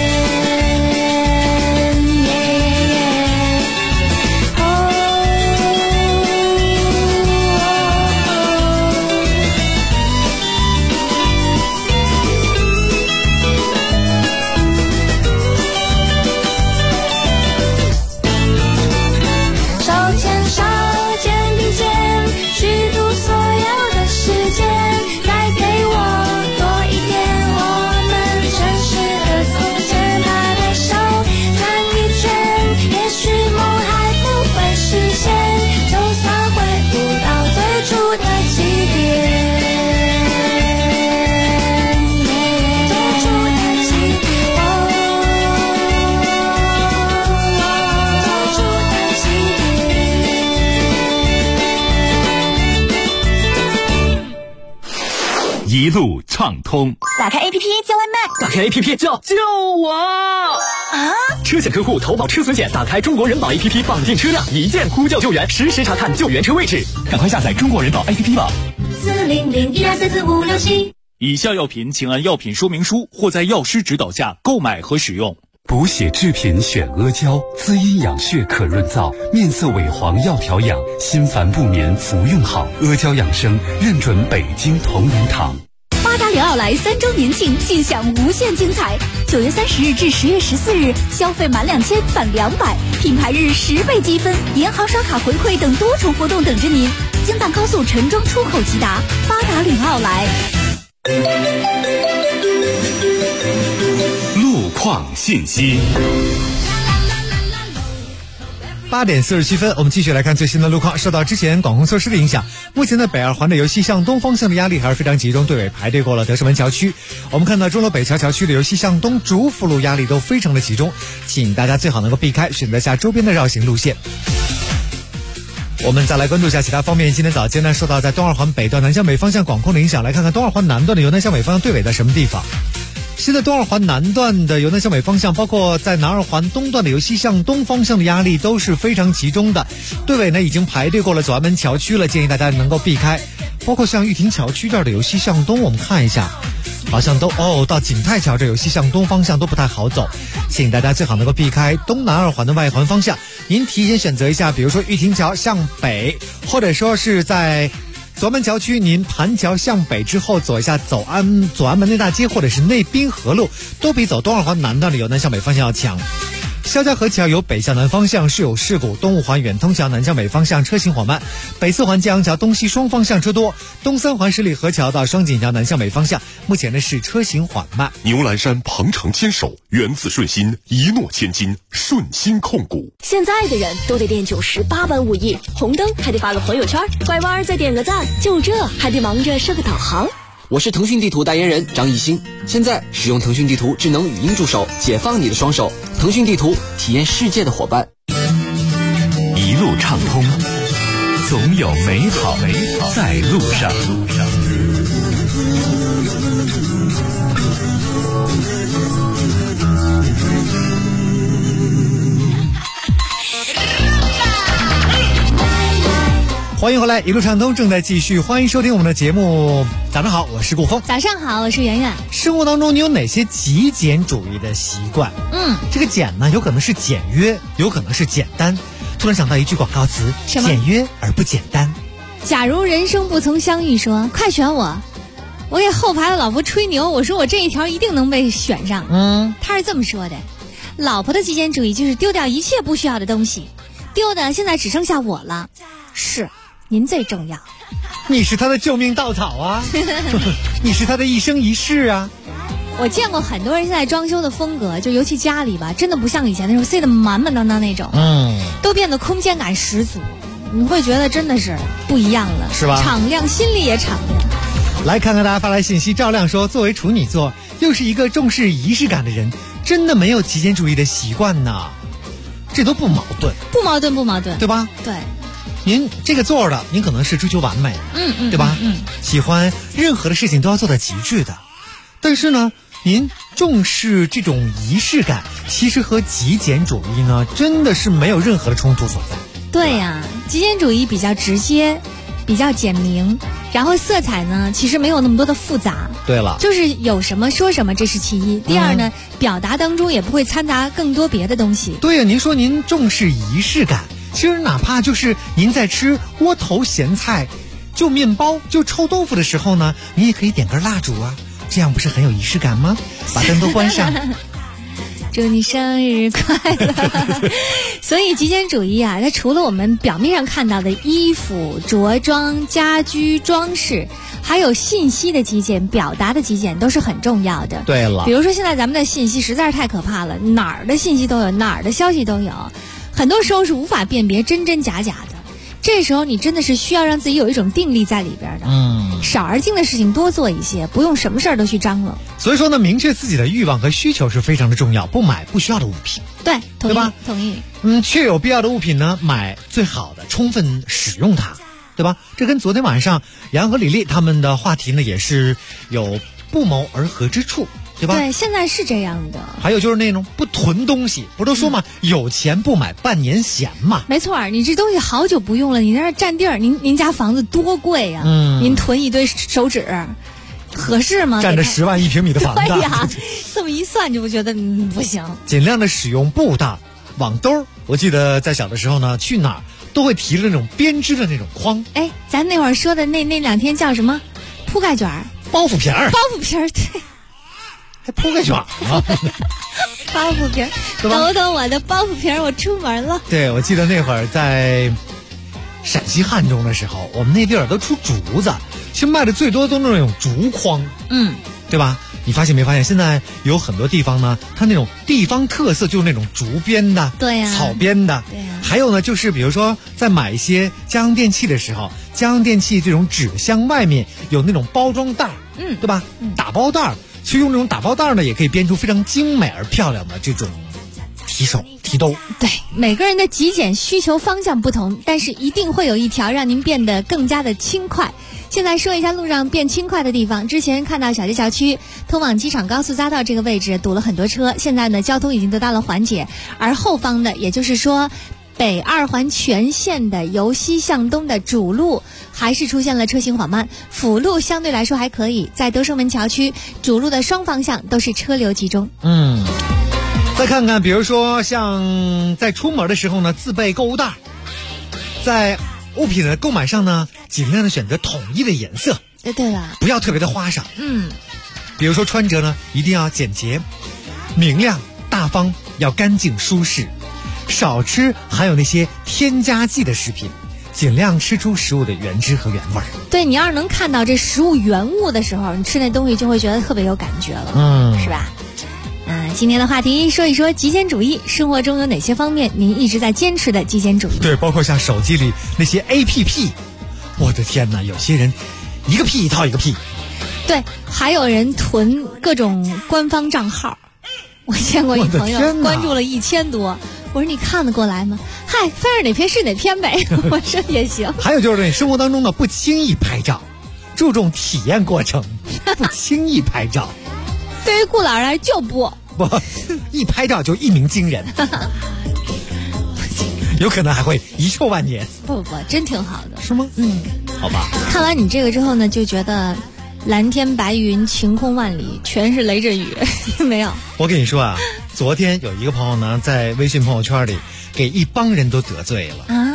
一路畅通， 打开 APP 叫外卖， 打开 APP 叫救我啊！ 车险客户投保车损险，打开中国人保 APP 绑定车辆，一键呼叫救援，实时查看救援车位置。赶快下载中国人保 APP 吧。 40012445567。 以下药品请按药品说明书或在药师指导下购买和使用。 补血制品选阿胶，滋阴养血可润燥，面色萎黄要调养，心烦不眠服用好。阿胶养生认准北京同仁堂。 八达岭奥莱3周年庆，尽享无限精彩。9月30日至10月14日，消费满2000返200，品牌日10倍积分，银行刷卡回馈等多重活动等着您。京藏高速陈庄出口直达，八达岭奥莱。 路况信息。 8点47分，我们继续来看最新的路况。受到之前管控措施的影响，目前的北二环的由西向东方向的压力还是非常集中，队尾排队过了德胜门桥区。我们看到钟楼北桥桥区的由西向东主辅路压力都非常的集中，请大家最好能够避开，选择下周边的绕行路线。我们再来关注一下其他方面。今天早间呢，受到在东二环北段南向北方向管控的影响，来看看东二环南段的由南向北方向队尾在什么地方。新的东二环南段的由南向北方向，包括在南二环东段的由西向东方向的压力都是非常集中的，队尾呢已经排队过了左安门桥区了，建议大家能够避开。包括像玉亭桥区这儿的由西向东，我们看一下，好像都到景泰桥这由西向东方向都不太好走，请大家最好能够避开东南二环的外环方向。您提前选择一下，比如说玉亭桥向北，或者说是在左安门桥区，您盘桥向北之后走一下左安门内大街或者是内滨河路，都比走东二环南段的由南向北方向要强。肖家河桥由北向南方向是有事故，东五环远通桥南向北方向车行缓慢，北四环江阳桥东西双方向车多，东三环十里河桥到双井桥南向北方向目前呢是车行缓慢。 牛栏山鹏程牵手，源自顺心，一诺千金，顺心控股。 现在的人都得练98般武艺，红灯还得发个朋友圈，拐弯再点个赞，就这还得忙着设个导航。 我是腾讯地图代言人张艺兴，现在使用腾讯地图智能语音助手，解放你的双手。腾讯地图，体验世界的伙伴。 一路畅通，总有美好在路上。 欢迎回来，一路畅通正在继续，欢迎收听我们的节目。早上好，我是顾峰。 早上好，我是圆圆。 生活当中你有哪些极简主义的习惯？这个简呢，有可能是简约，有可能是简单。突然想到一句广告词：简约而不简单。 假如人生不曾相遇说，快选我。我给后排的老婆吹牛，我说我这一条一定能被选上。他是这么说的：老婆的极简主义就是丢掉一切不需要的东西，丢的现在只剩下我了。是。您最重要， 你是他的救命稻草啊，你是他的一生一世啊。 我见过很多人现在装修的风格，就尤其家里吧，真的不像以前那种塞得满满当当那种，都变得空间感十足，你会觉得真的是不一样了， 是吧？ 敞亮，心里也敞亮。 来看看大家发来信息，赵亮说，作为处女座，又是一个重视仪式感的人，真的没有极简主义的习惯呢，这都不矛盾， 不矛盾， 对吧？ 对。 您这个做的，您可能是追求完美，对吧？喜欢任何的事情都要做到极致的，但是呢，您重视这种仪式感，其实和极简主义呢，真的是没有任何的冲突所在。 对呀，极简主义比较直接，比较简明，然后色彩呢，其实没有那么多的复杂。 对了， 就是有什么说什么，这是其一。第二呢，表达当中也不会掺杂更多别的东西。 对呀，您说您重视仪式感。其实哪怕就是您在吃窝头咸菜、就面包、就臭豆腐的时候呢，你也可以点根蜡烛啊，这样不是很有仪式感吗？把灯都关上。 祝你生日快乐。所以极简主义啊，它除了我们表面上看到的衣服、着装、家居、装饰，还有信息的极简、表达的极简都是很重要的。 对了， 比如说现在咱们的信息实在是太可怕了，哪儿的信息都有，哪儿的消息都有，很多时候是无法辨别真真假假的。这时候你真的是需要让自己有一种定力在里边的，少而精的事情多做一些，不用什么事儿都去张罗。 所以说呢，明确自己的欲望和需求是非常的重要，不买不需要的物品。 对， 对吧？ 同意。 确有必要的物品呢，买最好的，充分使用它，对吧？这跟昨天晚上杨和李丽他们的话题呢，也是有不谋而合之处。对吧？ 对，现在是这样的。 还有就是那种不囤东西，不都说嘛，有钱不买半年闲嘛。 没错，你这东西好久不用了，你在那占地儿，您家房子多贵呀？您囤一堆手纸，合适吗？ 占着10万1平米的房子。 对呀，这么一算就不觉得不行。 尽量的使用布袋、网兜。我记得在小的时候呢，去哪儿都会提着那种编织的那种筐。 哎，咱那会儿说的那2天叫什么？铺盖卷、 包袱皮儿。 包袱皮儿，对。 还铺盖卷啊！ 包袱皮儿，抖抖我的包袱皮儿，我出门了。 对，我记得那会儿在陕西汉中的时候，我们那地儿都出竹子，其实卖的最多都是那种竹筐，对吧？你发现没发现，现在有很多地方呢，它那种地方特色就是那种竹编的， 对呀， 草编的， 对呀。 还有呢，就是比如说在买一些家用电器的时候，家用电器这种纸箱外面有那种包装袋，对吧？打包袋。其实用这种打包袋呢，也可以编出非常精美而漂亮的这种提手提兜。 对，每个人的极简需求方向不同，但是一定会有一条让您变得更加的轻快。现在说一下路上变轻快的地方。之前看到小街校区通往机场高速匝道这个位置堵了很多车，现在呢交通已经得到了缓解，而后方的，也就是说北2环全线的由西向东的主路还是出现了车行缓慢，辅路相对来说还可以，在德胜门桥区主路的双方向都是车流集中。 再看看比如说像在出门的时候呢，自备购物袋，在物品的购买上呢，尽量的选择统一的颜色。 对了， 不要特别的花哨。比如说穿着呢，一定要简洁、明亮、大方，要干净舒适。少吃含有那些添加剂的食品，尽量吃出食物的原汁和原味。 对，你要是能看到这食物原物的时候，你吃那东西就会觉得特别有感觉了，是吧？今天的话题说一说极简主义，生活中有哪些方面您一直在坚持的极简主义？ 对，包括像手机里那些 APP， 我的天哪，有些人一个屁套一个屁。 对，还有人囤各种官方账号，我见过一朋友关注了1000多。我说你看得过来吗？嗨，翻着哪篇是哪篇呗。我说也行。 还有就是你生活当中呢，不轻易拍照，注重体验过程。 不轻易拍照。 对于顾老人就不， 一拍照就一鸣惊人，有可能还会遗臭万年。 不，真挺好的。 是吗？好吧。 看完你这个之后呢，就觉得蓝天白云，晴空万里，全是雷阵雨。没有。 我跟你说啊，昨天有一个朋友呢，在微信朋友圈里给一帮人都得罪了啊。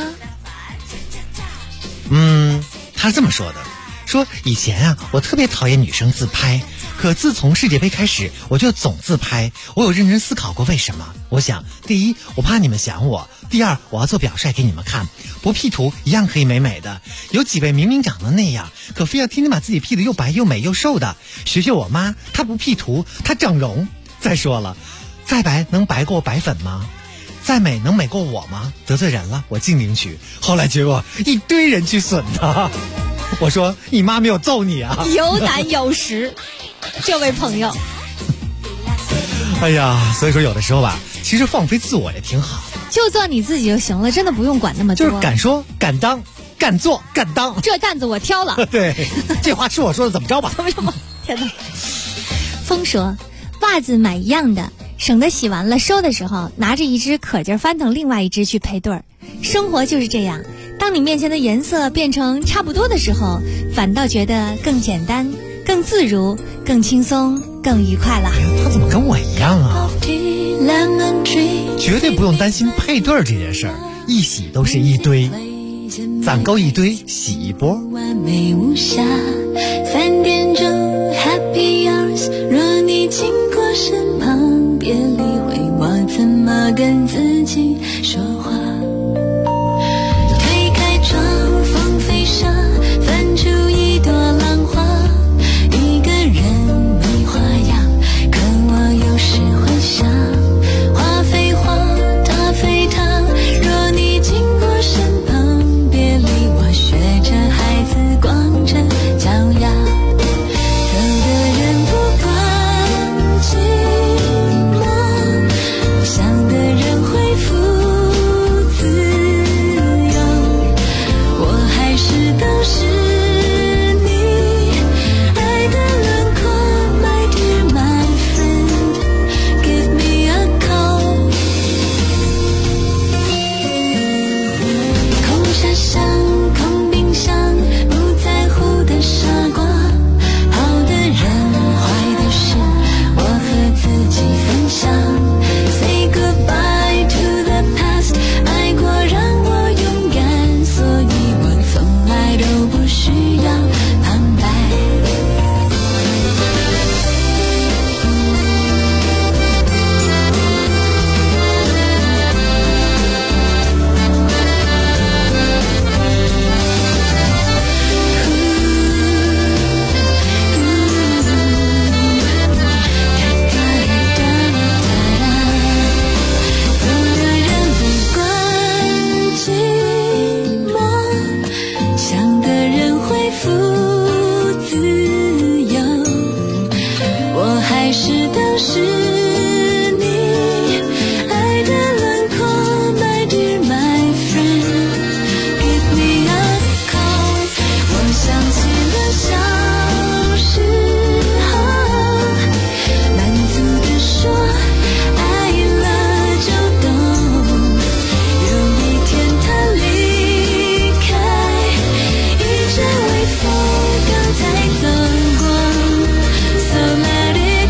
他这么说的，说以前啊，我特别讨厌女生自拍，可自从世界杯开始，我就总自拍。我有认真思考过为什么。我想，第一，我怕你们想我；第二，我要做表率给你们看，不 P 图一样可以美美的。有几位明明长得那样，可非要天天把自己 P 得又白又美又瘦的。学学我妈，她不 P 图，她整容。再说了，再白能白过白粉吗？再美能美过我吗？得罪人了，我进领取。后来结果一堆人去损他。我说你妈没有揍你啊？ 有胆有识，这位朋友。 哎呀，所以说有的时候吧，其实放飞自我也挺好， 就做你自己就行了，真的不用管那么多。 就是敢说敢当敢做敢当， 这担子我挑了。 对，这话是我说的，怎么着吧？ 怎么着吧？天哪！风说，袜子买一样的，省得洗完了收的时候拿着一只可劲翻腾另外一只去配对儿。生活就是这样，当你面前的颜色变成差不多的时候，反倒觉得更简单、更自如、更轻松、更愉快了。 他怎么跟我一样啊？绝对不用担心配对这件事儿，一洗都是一堆，攒够一堆洗一波。 完美无瑕，3点钟 Happy Hours， 若你经过身旁，别理会我怎么跟自己说话。推开窗，风飞沙，翻出一朵浪花，一个人没花样，可我有时会想，花非花，它非它，若你经过身旁，别理我，学着孩子光着脚丫，走的人不管寂寞，想的人恢复自由，我还是当时你爱的轮廓 My dear my friend Give me a call， 空车厢空冰箱，不在乎的傻瓜，好的人坏的事我和自己分享， Say goodbye to the past， 爱过让我勇敢，所以我从来都不需要旁白。走的人不管寂寞，想的人恢复自由，我还是当时你爱的轮廓 My dear my friend Give me a call， 我想起了小时候满足地说爱了就懂，有一天他离开，一阵微风刚才走过 So let it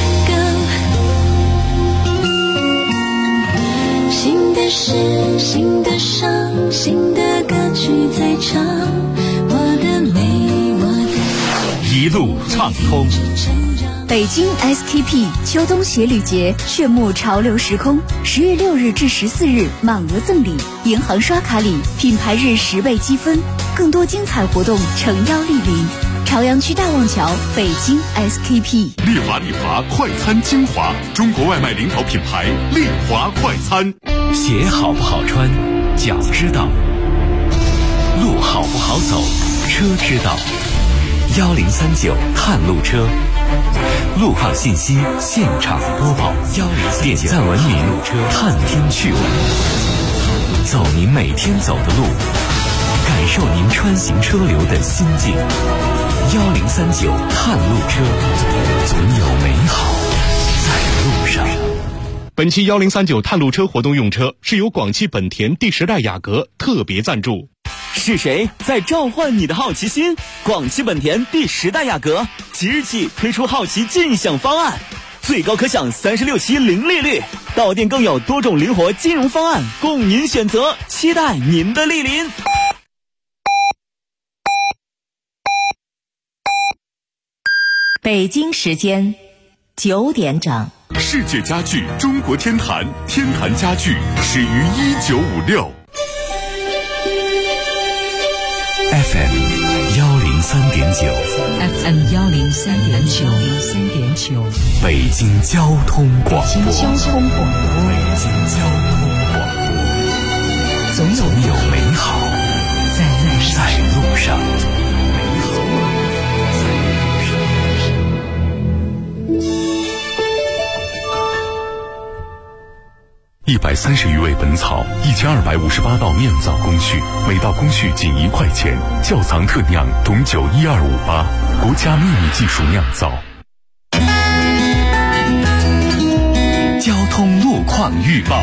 go， 新的事新的伤，新的歌曲在唱，我的美我的一路畅通。 北京 SKP 秋冬鞋履节炫目潮流时空，10月6日至14日满额赠礼，银行刷卡礼，品牌日10倍积分，更多精彩活动诚邀莅临。朝阳区大望桥，北京 SKP。 丽华快餐精华，中国外卖领导品牌丽华快餐。 鞋好不好穿，脚知道；路好不好走，车知道。1039探路车，路况信息现场播报。点赞文明探听趣闻，走您每天走的路，感受您穿行车流的心境。 1039探路车，总有美好在路上。 本期1039探路车活动用车是由广汽本田第10代雅阁特别赞助。 是谁在召唤你的好奇心？广汽本田第10代雅阁即日起推出好奇尽享方案，最高可享36期零利率，到店更有多种灵活金融方案供您选择，期待您的莅临。 北京时间9点整。 世界家具中国天坛，天坛家具始于1956。 FM 103.9 FM 103.9 北京交通广播。 北京交通广播。 北京交通广播。总有美好在路上。130余味本草，1258道酿造工序，每道工序仅1块钱，窖藏特酿董酒12588，国家秘密技术酿造。交通路况预报。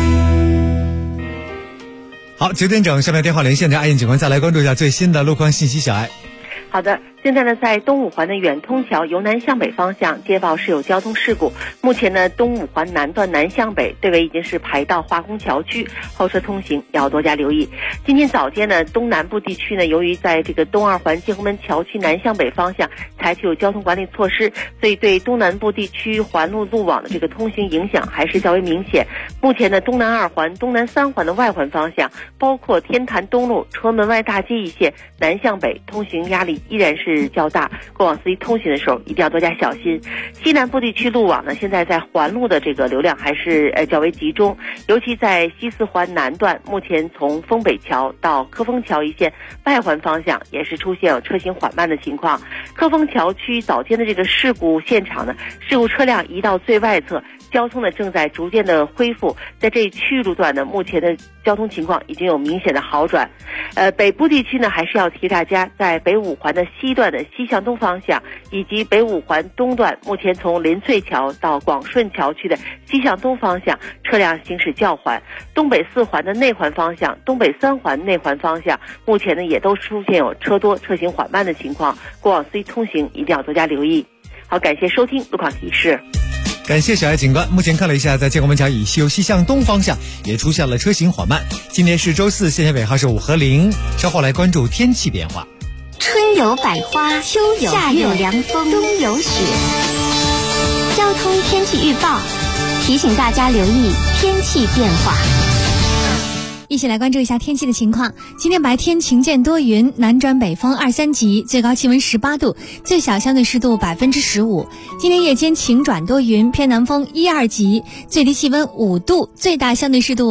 好，9点整，下面电话连线的爱燕警官再来关注一下最新的路况信息。小爱。 好的，现在呢，在东五环的远通桥由南向北方向接报是有交通事故。目前呢，东五环南段南向北对为已经是排到化工桥区，后车通行要多加留意。今天早间呢，东南部地区呢，由于在这个东二环建宏门桥区南向北方向采取有交通管理措施，所以对东南部地区环路路网的这个通行影响还是较为明显。目前呢，东南二环、东南三环的外环方向，包括天坛东路、崇文门外大街一线南向北通行压力依然是较大，过往司机通行的时候一定要多加小心。西南部地区路网呢，现在在环路的这个流量还是较为集中，尤其在西四环南段，目前从丰北桥到科丰桥一线外环方向也是出现有车行缓慢的情况。科丰桥区早间的这个事故现场呢，事故车辆移到最外侧，交通呢正在逐渐的恢复，在这一区域路段呢，目前的交通情况已经有明显的好转。北部地区呢，还是要提大家在北五环的西段的西向东方向，以及北五环东段，目前从林翠桥到广顺桥区的西向东方向车辆行驶较缓。东北四环的内环方向、东北三环内环方向，目前呢也都出现有车多、车行缓慢的情况，过往司机通行一定要多加留意。好，感谢收听路况提示。 感谢小爱警官。目前看了一下，在建国门桥以西由西向东方向也出现了车行缓慢。今天是周四，现在尾号是5和0。稍后来关注天气变化。 春有百花，秋有夏有凉风，冬有雪。交通天气预报提醒大家留意天气变化。 一起来关注一下天气的情况。今天白天晴间多云，南转北风2、3级，最高气温18度，最小相对湿度15%。今天夜间晴转多云，偏南风1、2级，最低气温5度，最大相对湿度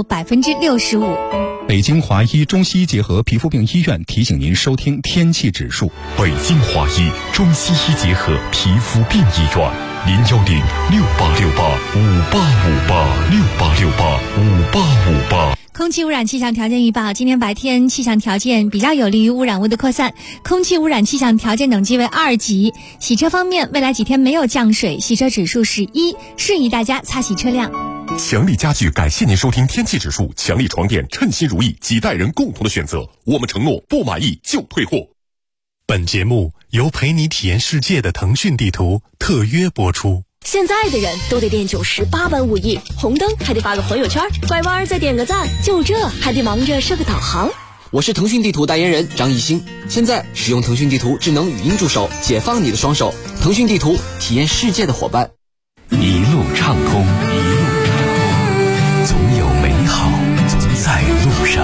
65%。 北京华医中西医结合皮肤病医院提醒您收听天气指数。北京华医中西医结合皮肤病医院，0106868586858 空气污染气象条件预报，今天白天气象条件比较有利于污染物的扩散，空气污染气象条件等级为2级。洗车方面，未来几天没有降水，洗车指数是1，适宜大家擦洗车辆。 强力家具感谢您收听天气指数，强力床垫称心如意，几代人共同的选择，我们承诺不满意就退货。 本节目由陪你体验世界的腾讯地图特约播出。 现在的人都得练98般武艺，红灯还得发个朋友圈，拐弯再点个赞，就这还得忙着设个导航。 我是腾讯地图代言人张艺兴，现在使用腾讯地图智能语音助手，解放你的双手。腾讯地图，体验世界的伙伴。 一路畅通，总有美好在路上，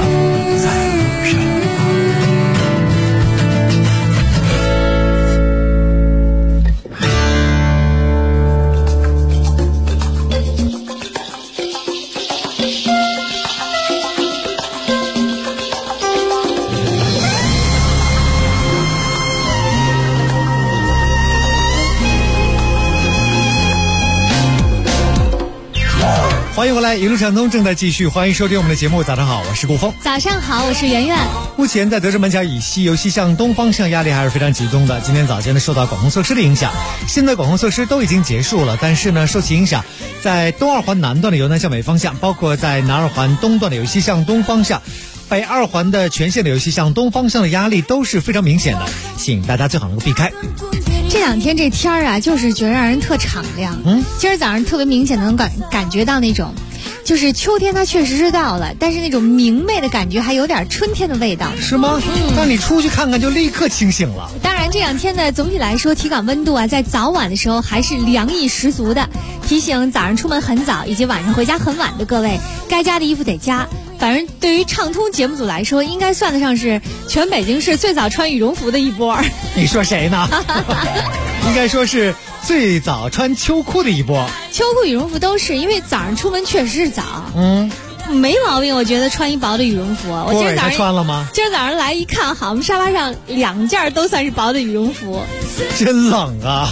欢迎回来，一路畅通正在继续，欢迎收听我们的节目。早上好，我是顾峰。 早上好，我是圆圆。 目前在德胜门桥以西由西向东方向压力还是非常集中的。今天早间呢，受到管控措施的影响，现在管控措施都已经结束了，但是呢，受其影响，在东二环南段的由南向北方向，包括在南二环东段的由西向东方向，北二环的全线的由西向东方向的压力都是非常明显的，请大家最好能够避开。 这两天这天儿啊，就是觉得让人特敞亮。今儿早上特别明显的能感觉到那种，就是秋天它确实是到了，但是那种明媚的感觉还有点春天的味道。 是吗？那你出去看看就立刻清醒了。 当然这两天呢，总体来说体感温度啊，在早晚的时候还是凉意十足的。提醒早上出门很早以及晚上回家很晚的各位，该加的衣服得加。反正对于畅通节目组来说，应该算得上是全北京市最早穿羽绒服的一波。 你说谁呢？应该说是最早穿秋裤的一波。 秋裤、羽绒服都是，因为早上出门确实是早。没毛病，我觉得穿一薄的羽绒服。我今儿早上穿了吗？今儿早上来一看，好，我们沙发上2件都算是薄的羽绒服。 真冷啊！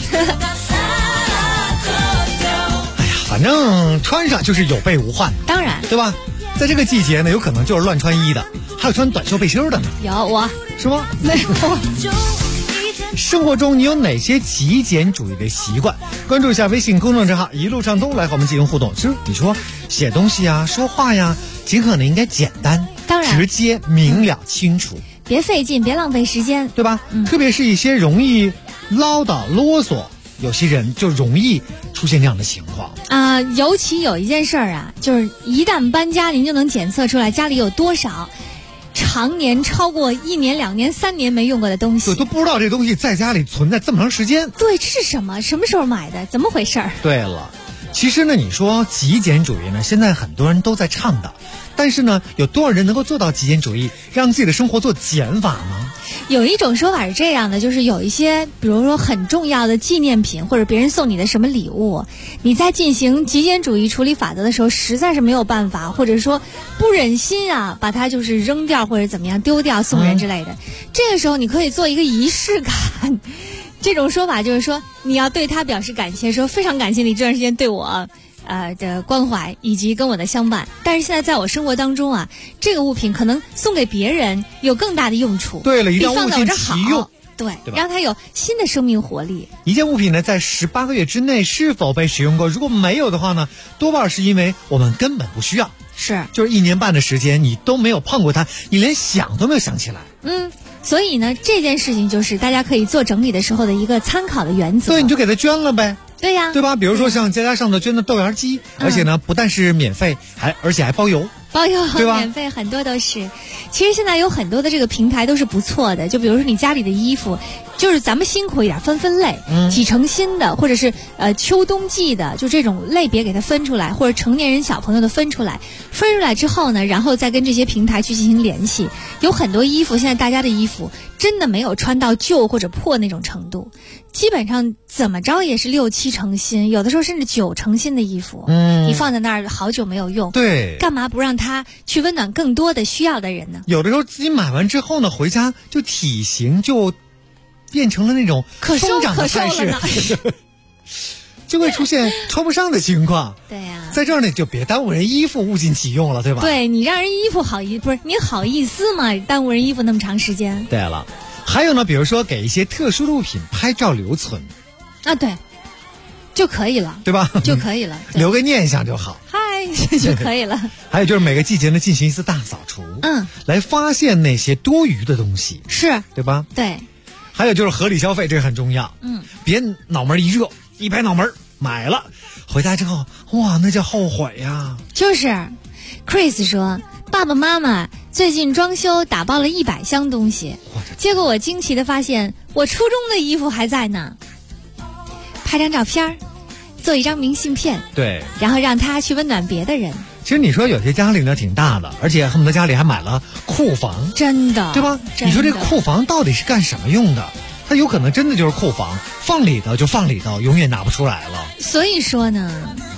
哎呀，反正穿上就是有备无患。 当然， 对吧？在这个季节呢，有可能就是乱穿衣的，还有穿短袖背心的呢。 有我是吗？ 没有。 生活中你有哪些极简主义的习惯？关注一下微信公众账号一路畅通，来和我们进行互动。其实你说写东西啊、说话呀，尽可能应该简单， 当然直接、明了、清楚， 别费劲，别浪费时间， 对吧？特别是一些容易唠叨、啰嗦，有些人就容易出现这样的情况啊。尤其有一件事儿啊，就是一旦搬家，您就能检测出来家里有多少常年超过1年、2年、3年没用过的东西， 我都不知道这东西在家里存在这么长时间。 对，这是什么？什么时候买的？怎么回事？ 对了，其实呢，你说极简主义呢，现在很多人都在倡导，但是呢，有多少人能够做到极简主义，让自己的生活做减法呢？ 有一种说法是这样的，就是有一些比如说很重要的纪念品或者别人送你的什么礼物，你在进行极简主义处理法则的时候实在是没有办法，或者说不忍心啊把它就是扔掉或者怎么样丢掉送人之类的，这个时候你可以做一个仪式感。这种说法就是说你要对他表示感谢，说非常感谢你这段时间对我的关怀以及跟我的相伴，但是现在在我生活当中啊，这个物品可能送给别人有更大的用处。 对了，一定要物尽其用， 对，让它有新的生命活力。 一件物品呢，在18个月之内是否被使用过？如果没有的话呢，多半是因为我们根本不需要。 是， 就是1年半的时间，你都没有碰过它，你连想都没有想起来。 所以呢，这件事情就是大家可以做整理的时候的一个参考的原则。 对，你就给它捐了呗。 对呀， 对吧？比如说像佳佳上头捐的豆芽机，而且呢，不但是免费，而且还包邮。 包邮对吧？ 免费很多都是。其实现在有很多的这个平台都是不错的，就比如说你家里的衣服，就是咱们辛苦一点分类，几成新的，或者是秋冬季的，就这种类别给它分出来，或者成年人小朋友的分出来之后呢，然后再跟这些平台去进行联系。有很多衣服，现在大家的衣服真的没有穿到旧或者破那种程度，基本上怎么着也是6、7成新，有的时候甚至9成新的衣服，你放在那儿好久没有用， 对， 干嘛不让它去温暖更多的需要的人呢？ 有的时候自己买完之后呢，回家就体型就变成了那种疯长的态势，就会出现穿不上的情况。 对呀， 在这儿呢就别耽误人衣服，物尽其用了，对吧？ 对，你让人衣服不是你好意思吗？耽误人衣服那么长时间。 对了，还有呢，比如说给一些特殊的物品拍照留存啊，对，就可以了， 对吧？ 就可以了， 留个念想就好。 嗨，就可以了。 还有就是每个季节呢进行一次大扫除，来发现那些多余的东西， 是对吧？ 对。 还有就是合理消费，这个很重要。别脑门一热，一拍脑门买了，回家之后，哇，那叫后悔呀。 就是，Chris 说，爸爸妈妈最近装修打包了100箱东西，结果我惊奇的发现，我初中的衣服还在呢。拍张照片，做一张明信片， 对， 然后让他去温暖别的人。 其实你说有些家里呢挺大的，而且恨不得家里还买了库房， 真的， 对吧？你说这库房到底是干什么用的？它有可能真的就是库房，放里头就放里头，永远拿不出来了。 所以说呢，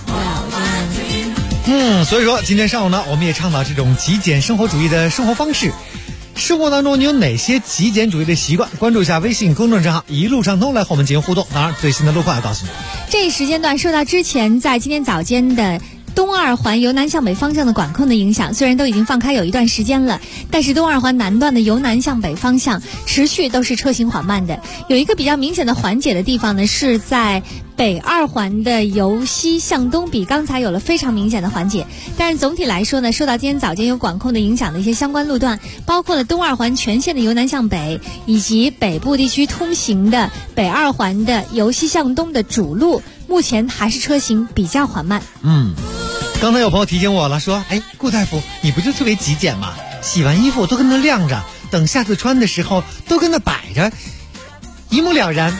所以说今天上午呢，我们也倡导这种极简生活主义的生活方式。生活当中你有哪些极简主义的习惯？关注一下微信公众账号一路畅通，来和我们进行互动。当然最新的路况要告诉你。 这一时间段受到之前在今天早间的东二环由南向北方向的管控的影响，虽然都已经放开有一段时间了，但是东二环南段的由南向北方向持续都是车行缓慢的。有一个比较明显的缓解的地方呢，是在北二环的由西向东，比刚才有了非常明显的缓解。但是总体来说呢，受到今天早间有管控的影响的一些相关路段，包括了东二环全线的由南向北，以及北部地区通行的北二环的由西向东的主路，目前还是车行比较缓慢。 刚才有朋友提醒我了，说顾大夫，你不就特别极简吗？洗完衣服都跟那晾着，等下次穿的时候都跟那摆着，一目了然。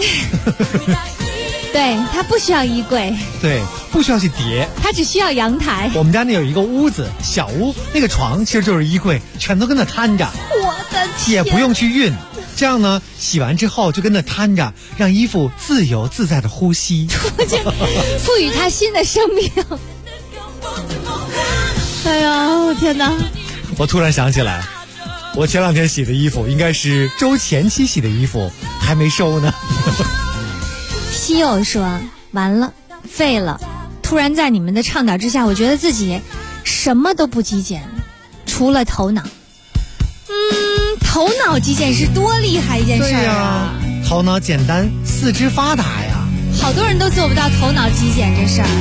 对，他不需要衣柜， 对，不需要去叠， 他只需要阳台。 我们家那有一个屋子，小屋，那个床其实就是衣柜，全都跟那摊着， 我的天， 也不用去熨。这样呢，洗完之后就跟那摊着，让衣服自由自在的呼吸， 赋予它新的生命。哎呀，我天哪！ 我突然想起来，我前2天洗的衣服应该是周前期洗的衣服，还没收呢。 西柚说完了，废了。突然在你们的倡导之下，我觉得自己什么都不极简，除了头脑。头脑极简是多厉害一件事儿啊！ 头脑简单，四肢发达呀。 好多人都做不到头脑极简这事儿。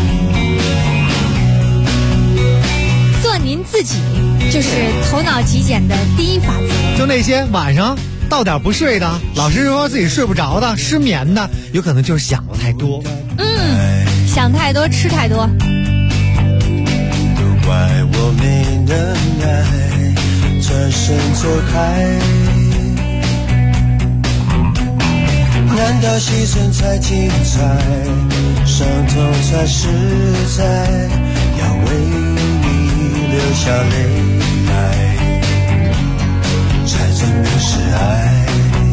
做您自己就是头脑极简的第一法则。 就那些晚上到点不睡的，老是说自己睡不着的，失眠的，有可能就是想的太多。 想太多，吃太多。 都怪我没能耐，转身走开。难道牺牲才精彩，伤痛才实在？要为你流下泪来，才证明是爱。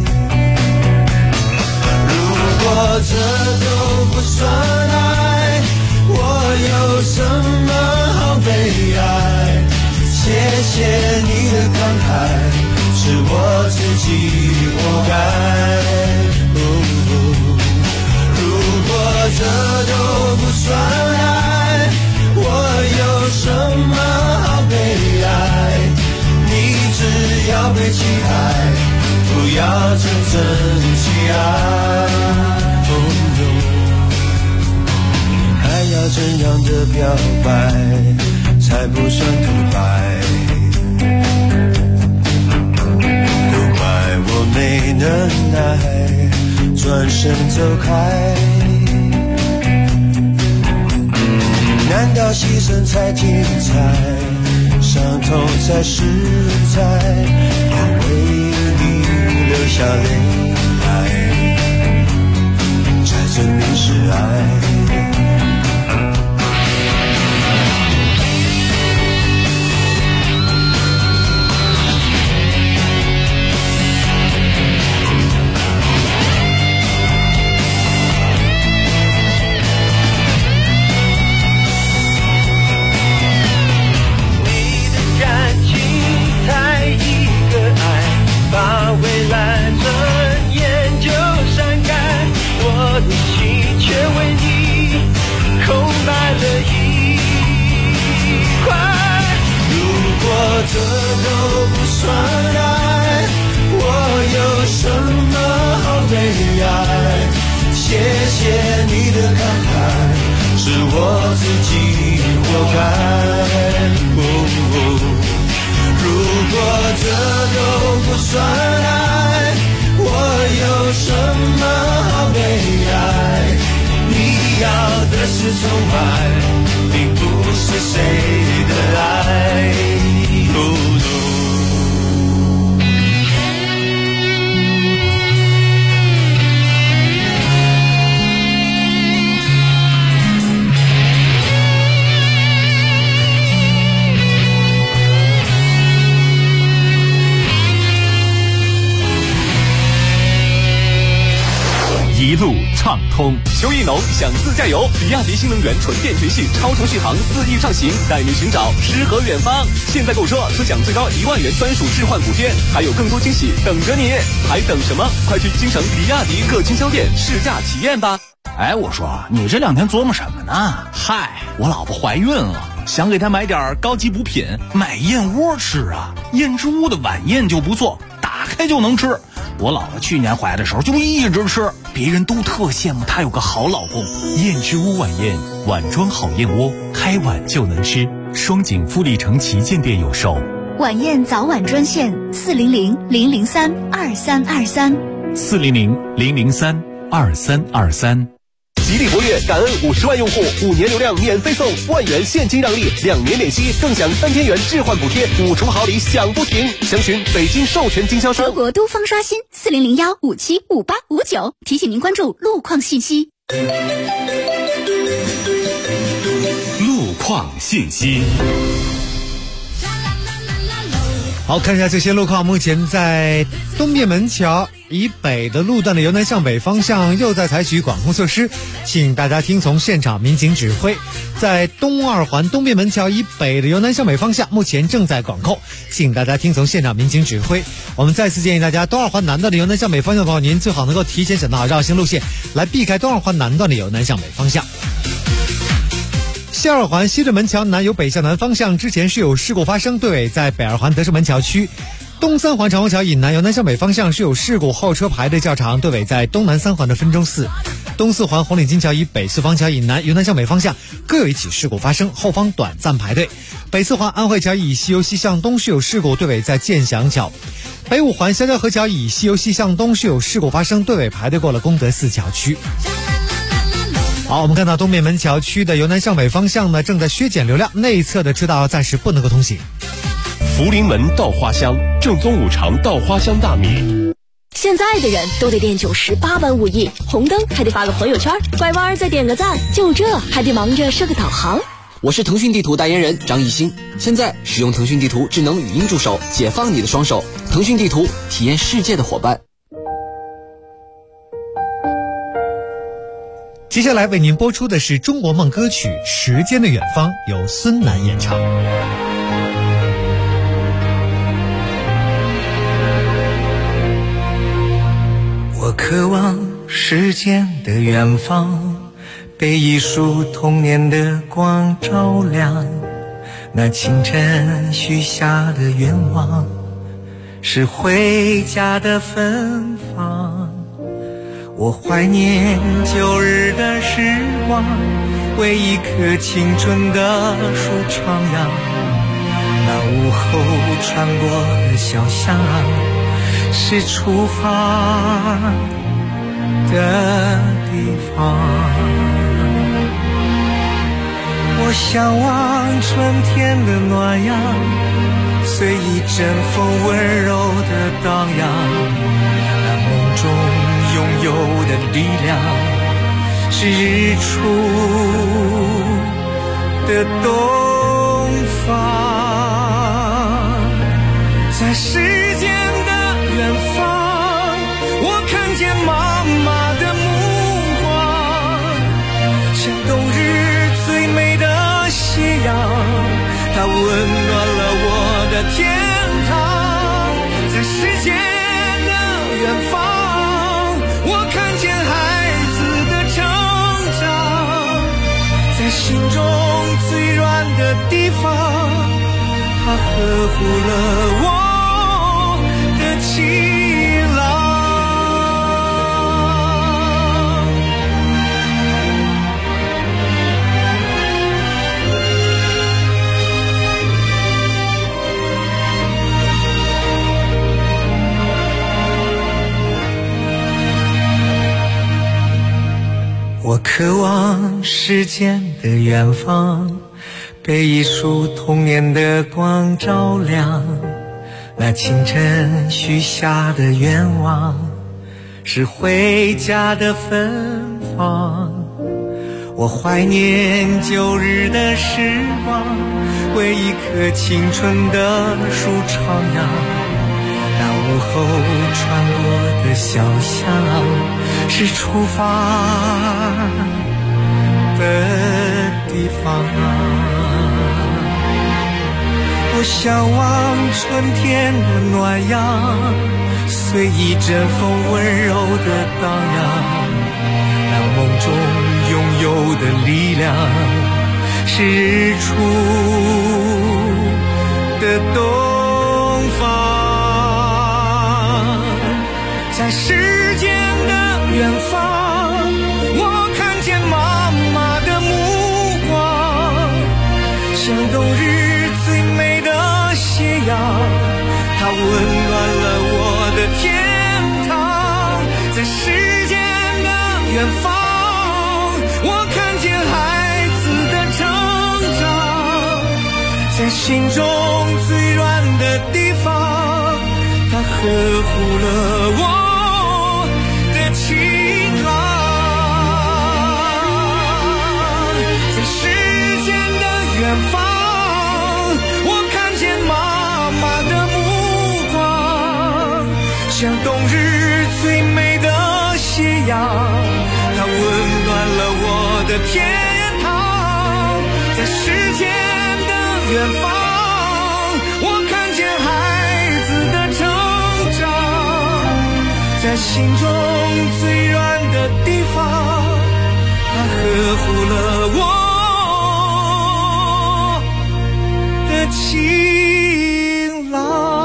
如果这都不算爱，我有什么好悲哀？谢谢你的慷慨，是我自己活该。如果这都不算爱，我有什么好悲哀？你只要被期待，不要真正去爱。还要怎样的表白才不算独白？都怪我没能耐，转身走开。难道牺牲才精彩，伤痛才实在？要为你流下泪来，才证明是爱。把未来转眼就闪开，我的心却为你空白了一块。如果这都不算爱，我有什么好悲哀？谢谢你的慷慨，是我自己活该。如果这都不算爱，我有什么好悲哀？你要的是宠爱，并不是谁的爱。 一路畅通。邱一农想自驾游，比亚迪新能源纯电全系超长续航4亿上行，带你寻找诗和远方。现在购车可享最高1万元专属置换补贴，还有更多惊喜等着你，还等什么？快去京城比亚迪各经销店试驾体验吧。 哎，我说你这2天琢磨什么呢？嗨，我老婆怀孕了，想给她买点高级补品，买燕窝吃啊。燕之屋的晚宴就不错，打开就能吃。我老婆去年怀的时候就一直吃，别人都特羡慕她有个好老公。 燕之屋晚宴，碗装好燕窝，开碗就能吃。双井富力城旗舰店有售。 晚宴早晚专线 400-003-2323，400-003-2323。 吉利博越感恩50万用户，5年流量免费送，1万元现金让利，2年免息，更享3000元置换补贴，5重好礼享不停。详询北京授权经销商。 德国都方刷新4001575859，提醒您关注路况信息。 路况信息。 好，看一下最新路况。目前在东便门桥以北的路段的由南向北方向又在采取管控措施，请大家听从现场民警指挥。在东二环东便门桥以北的由南向北方向目前正在管控，请大家听从现场民警指挥。我们再次建议大家，东二环南段的由南向北方向的朋友，您最好能够提前选择好绕行路线，来避开东二环南段的由南向北方向。西二环西直门桥南由北向南方向之前是有事故发生，队尾在北二环德胜门桥区。东三环长虹桥以南由南向北方向是有事故，后车排队较长，队尾在东南三环的分钟寺。东四环红领巾桥以北四方桥以南由南向北方向各有一起事故发生，后方短暂排队。北四环安慧桥以西由西向东是有事故，队尾在建祥桥。北五环香蕉河桥以西由西向东是有事故发生，队尾排队过了功德寺桥区。好，我们看到东便门桥区的由南向北方向呢，正在削减流量，内侧的车道暂时不能够通行。 福临门稻花香，正宗五常稻花香大米。 现在的人都得练98般武艺，红灯还得发个朋友圈，拐弯再点个赞，就这还得忙着设个导航。 我是腾讯地图代言人张艺兴，现在使用腾讯地图智能语音助手，解放你的双手。腾讯地图，体验世界的伙伴。 接下来为您播出的是中国梦歌曲《时间的远方》，由孙楠演唱。 我渴望时间的远方，被一束童年的光照亮。那清晨许下的愿望，是回家的芬芳。我怀念旧日的时光，为一棵青春的树徜徉。那午后穿过的小巷，是出发的地方。我向往春天的暖阳，随一阵风温柔的荡漾。那梦中拥有的力量，是日出的东方。在时间的远方，我看见妈妈的目光，像冬日最美的夕阳，它温暖了我的天堂。在时间的远方，我看见孩子的成长，在心中最软的地方，它呵护了我的晴朗。我渴望时间的远方，被一束童年的光照亮。那清晨许下的愿望，是回家的芬芳。我怀念旧日的时光，为一棵青春的树徜徉。那午后穿过的小巷，是出发的地方。我向往春天的暖阳，随一阵风温柔的荡漾。那梦中力量，是日出的东方，在时间的远方，我看见妈妈的目光，像冬日最美的斜阳，它温暖了我的天堂。在时间的远方，我看见孩子的成长，在心中最软的地方，它呵护了我的情郎。在时间的远方，我看见妈妈的目光，像冬日最美的夕阳，它温暖了我的天堂。在时间的远方，我看见孩子的成长，在心中最软的地方，它呵护了我的情郎。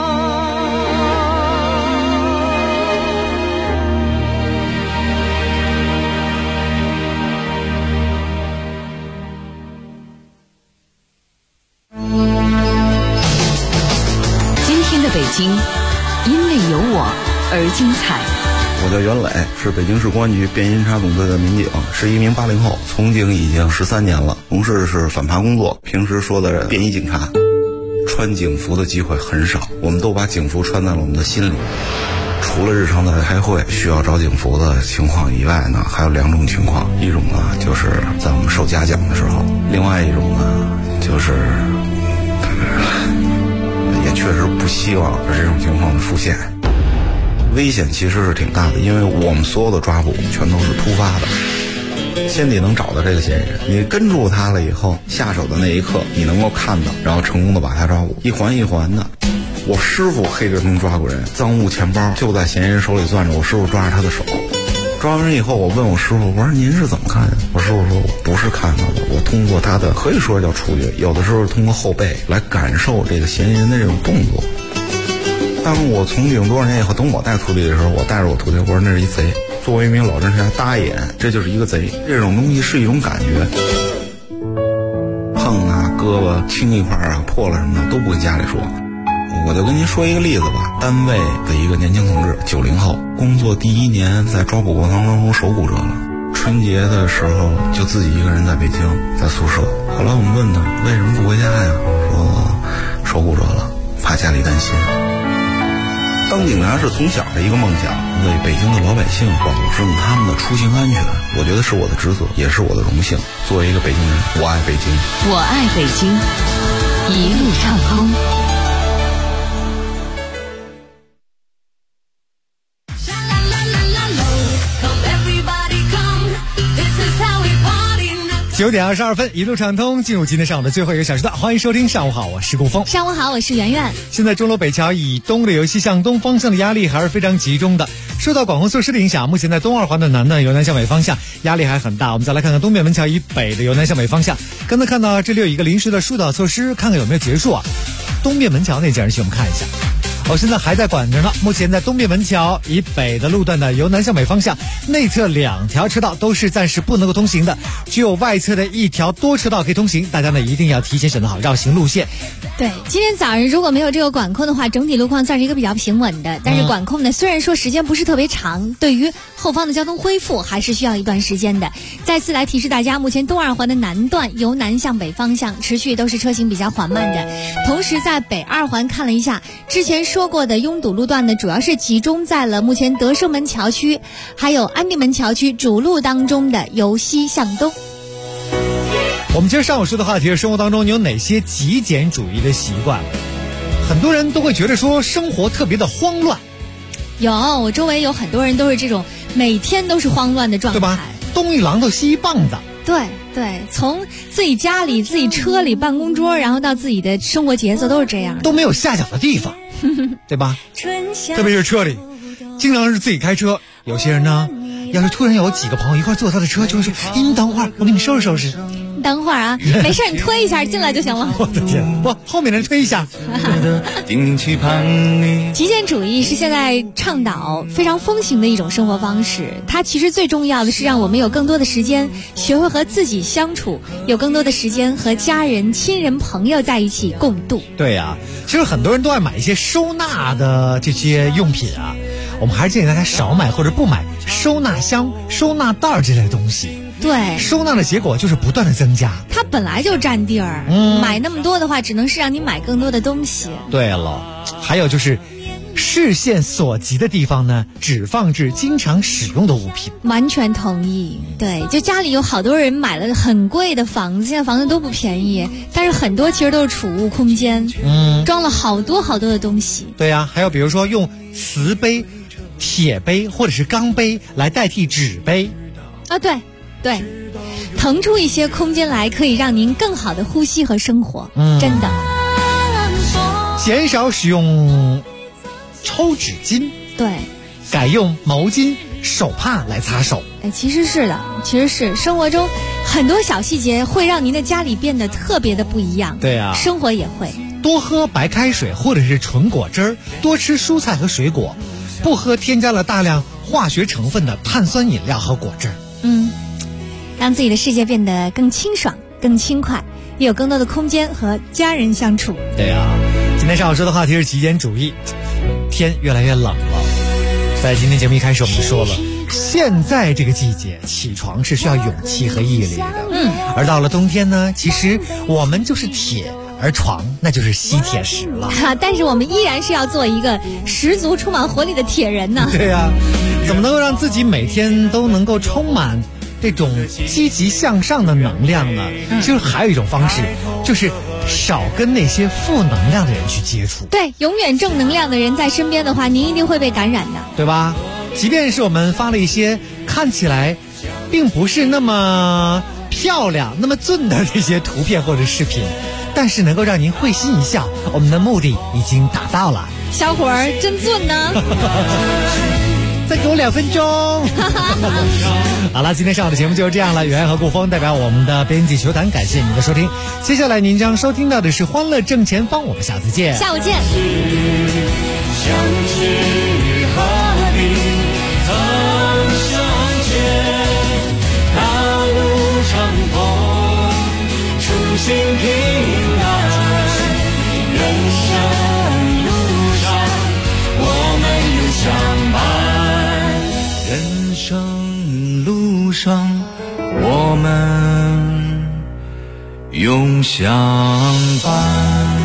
北京因为有我而精彩。 我叫袁磊，是北京市公安局便衣侦查总队的民警，是一名80后，从警已经13年了，从事是反扒工作，平时说的便衣警察。穿警服的机会很少，我们都把警服穿在了我们的心里。除了日常的开会需要找警服的情况以外呢，还有2种情况，一种呢就是在我们受嘉奖的时候，另外一种呢就是也确实不希望有这种情况的出现。危险其实是挺大的，因为我们所有的抓捕全都是突发的，先得能找到这个嫌疑人，你跟住他了以后，下手的那一刻你能够看到，然后成功的把他抓捕，一环一环的。我师傅黑着能抓过人，赃物钱包就在嫌疑人手里攥着，我师傅抓着他的手。抓完人以后，我问我师傅，我说您是怎么看的？我师傅说，我不是看到的，我通过他的可以说叫触觉，有的时候通过后背来感受这个嫌疑人的这种动作。当我从警多少年以后，等我带徒弟的时候，我带着我徒弟，我说那是一贼。作为一名老侦查，搭眼，这就是一个贼。这种东西是一种感觉，碰啊、胳膊青一块啊、破了什么的都不跟家里说。我就跟您说一个例子吧，单位的一个年轻同志，90后，工作第1年在抓捕过程当中手骨折了，春节的时候就自己一个人在北京，在宿舍。后来我们问他为什么不回家呀，说手骨折了，怕家里担心。当警察是从小的一个梦想，为北京的老百姓保证他们的出行安全，我觉得是我的职责，也是我的荣幸。作为一个北京人，我爱北京， 我爱北京，一路畅通。 9点22分，一路畅通，进入今天上午的最后一个小时段，欢迎收听上午好，我是顾峰。 上午好，我是圆圆。 现在钟楼北桥以东的游戏向东方向的压力还是非常集中的，受到管控措施的影响，目前在东二环的南段由南向北方向压力还很大。我们再来看看东便门桥以北的由南向北方向，刚才看到这里有一个临时的疏导措施，看看有没有结束啊？东便门桥那件事情我们看一下。现在还在管着呢。目前在东便门桥以北的路段的由南向北方向，内侧2条车道都是暂时不能够通行的，只有外侧的1条多车道可以通行。大家呢一定要提前选择好绕行路线。 对，今天早上如果没有这个管控的话，整体路况算是一个比较平稳的。但是管控呢，虽然说时间不是特别长，对于后方的交通恢复还是需要一段时间的。再次来提示大家，目前东二环的南段由南向北方向持续都是车行比较缓慢的。同时在北二环看了一下，之前说过的拥堵路段呢，主要是集中在了目前德胜门桥区还有安定门桥区主路当中的由西向东。 我们今天上午说的话题是生活当中你有哪些极简主义的习惯？很多人都会觉得说生活特别的慌乱。 有，我周围有很多人都是这种每天都是慌乱的状态， 对吧？东一榔头西一棒子。 对，从自己家里、自己车里、办公桌，然后到自己的生活节奏都是这样的， 都没有下脚的地方，对吧？特别是车里，经常是自己开车，有些人呢要是突然有几个朋友一块坐他的车，就会说：“你等会儿，我给你收拾收拾。” 等会儿啊，没事，你推一下进来就行了。 我的天，我后面人推一下。 极简主义是现在倡导非常风行的一种生活方式，它其实最重要的是让我们有更多的时间学会和自己相处，有更多的时间和家人、亲人、朋友在一起共度。 对呀，其实很多人都爱买一些收纳的这些用品啊，我们还是建议大家少买或者不买收纳箱、收纳袋这类的东西。 对， 收纳的结果就是不断的增加， 它本来就占地儿，买那么多的话，只能是让你买更多的东西。 对了，还有就是视线所及的地方呢，只放置经常使用的物品。 完全同意。对，就家里有好多人买了很贵的房子，现在房子都不便宜，但是很多其实都是储物空间，装了好多好多的东西。 对呀，还有比如说用瓷杯、铁杯或者是钢杯来代替纸杯。 啊，对，腾出一些空间来，可以让您更好的呼吸和生活。真的。 减少使用抽纸巾， 对， 改用毛巾、手帕来擦手。 其实是生活中很多小细节会让您的家里变得特别的不一样。 对啊， 生活也会多喝白开水或者是纯果汁儿，多吃蔬菜和水果，不喝添加了大量化学成分的碳酸饮料和果汁。 让自己的世界变得更清爽、更轻快，也有更多的空间和家人相处。 对啊，今天上午说的话题是极简主义。天越来越冷了，在今天节目一开始我们说了，现在这个季节起床是需要勇气和毅力的。而到了冬天呢，其实我们就是铁，而床那就是吸铁石了。 但是我们依然是要做一个十足充满活力的铁人呢。 对啊，怎么能够让自己每天都能够充满这种积极向上的能量呢？就是还有一种方式，就是少跟那些负能量的人去接触。 对，永远正能量的人在身边的话，您一定会被感染的， 对吧？即便是我们发了一些看起来并不是那么漂亮、那么俊的这些图片或者视频，但是能够让您会心一笑，我们的目的已经达到了。 小伙儿真俊呢。 再给我2分钟。好了，今天上午的节目就是这样了。袁和顾峰代表我们的编辑球团，感谢您的收听。接下来您将收听到的是《欢乐正前方》，我们下次见。 下午见。 相知何必曾相见，大路长风，初心平安。人生路上，我们永相伴。人生路上，我们永相伴。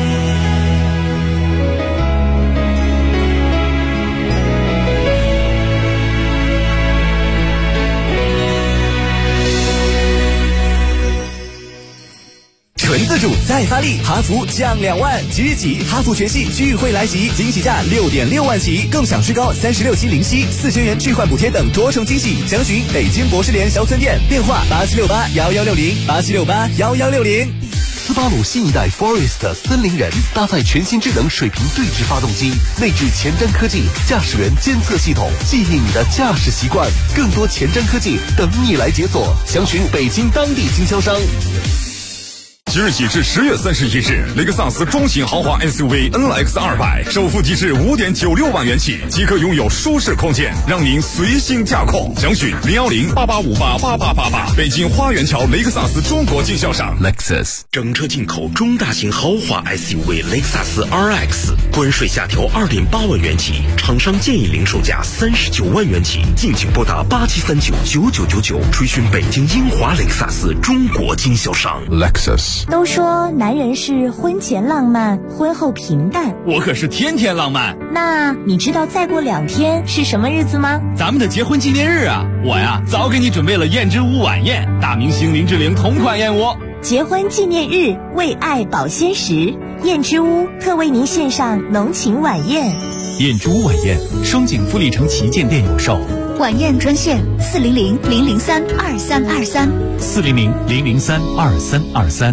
纯自主再发力，哈弗降2万，即日起哈弗全系聚会来袭，惊喜价6.6万起，更享最高36期零息，4000元置换补贴等多重惊喜。详询北京博士联小村店，电话87681160，87681160。 斯巴鲁新一代 Forest 森林人搭载全新智能水平对置发动机，内置前瞻科技驾驶员监测系统，记忆你的驾驶习惯，更多前瞻科技等你来解锁。详询北京当地经销商。 即日起至10月31日，雷克萨斯中型豪华 SUV NX200首付即至5.96万元起，即可拥有舒适空间，让您随心驾控。详询01088588888，北京花园桥雷克萨斯中国经销商。 Lexus 整车进口中大型豪华 SUV 雷克萨斯 RX， 关税下调2.8万元起，厂商建议零售价39万元起，敬请拨打87399999，垂询北京英华雷克萨斯中国经销商。 Lexus。 都说男人是婚前浪漫，婚后平淡， 我可是天天浪漫。 那你知道再过2天是什么日子吗？ 咱们的结婚纪念日啊！我呀早给你准备了燕之屋晚宴，大明星林志玲同款燕窝。 结婚纪念日，为爱保鲜时，燕之屋特为您献上浓情晚宴。 燕之屋晚宴，双井富力城旗舰店有售。 晚宴专线400-003-2323，400-003-2323。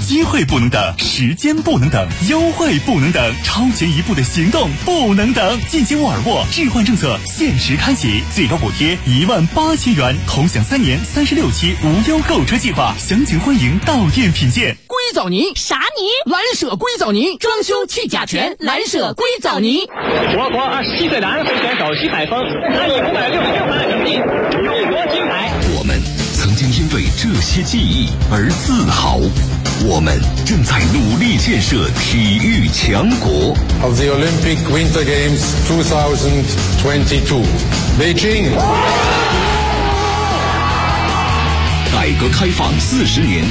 机会不能等，时间不能等，优惠不能等，超前一步的行动不能等。进行沃尔沃置换政策限时开启，最高补贴18000元，同享3年36期无忧购车计划，详情欢迎到店品鉴。 硅藻泥啥泥？蓝舍硅藻泥，装修去甲醛，蓝舍硅藻泥。 我国27岁男会选手徐海峰，他以566分成绩，勇夺金牌。 我们曾经因为这些记忆而自豪，我们正在努力建设体育强国。 Of the Olympic Winter Games 2022, Beijing. 改革开放40年，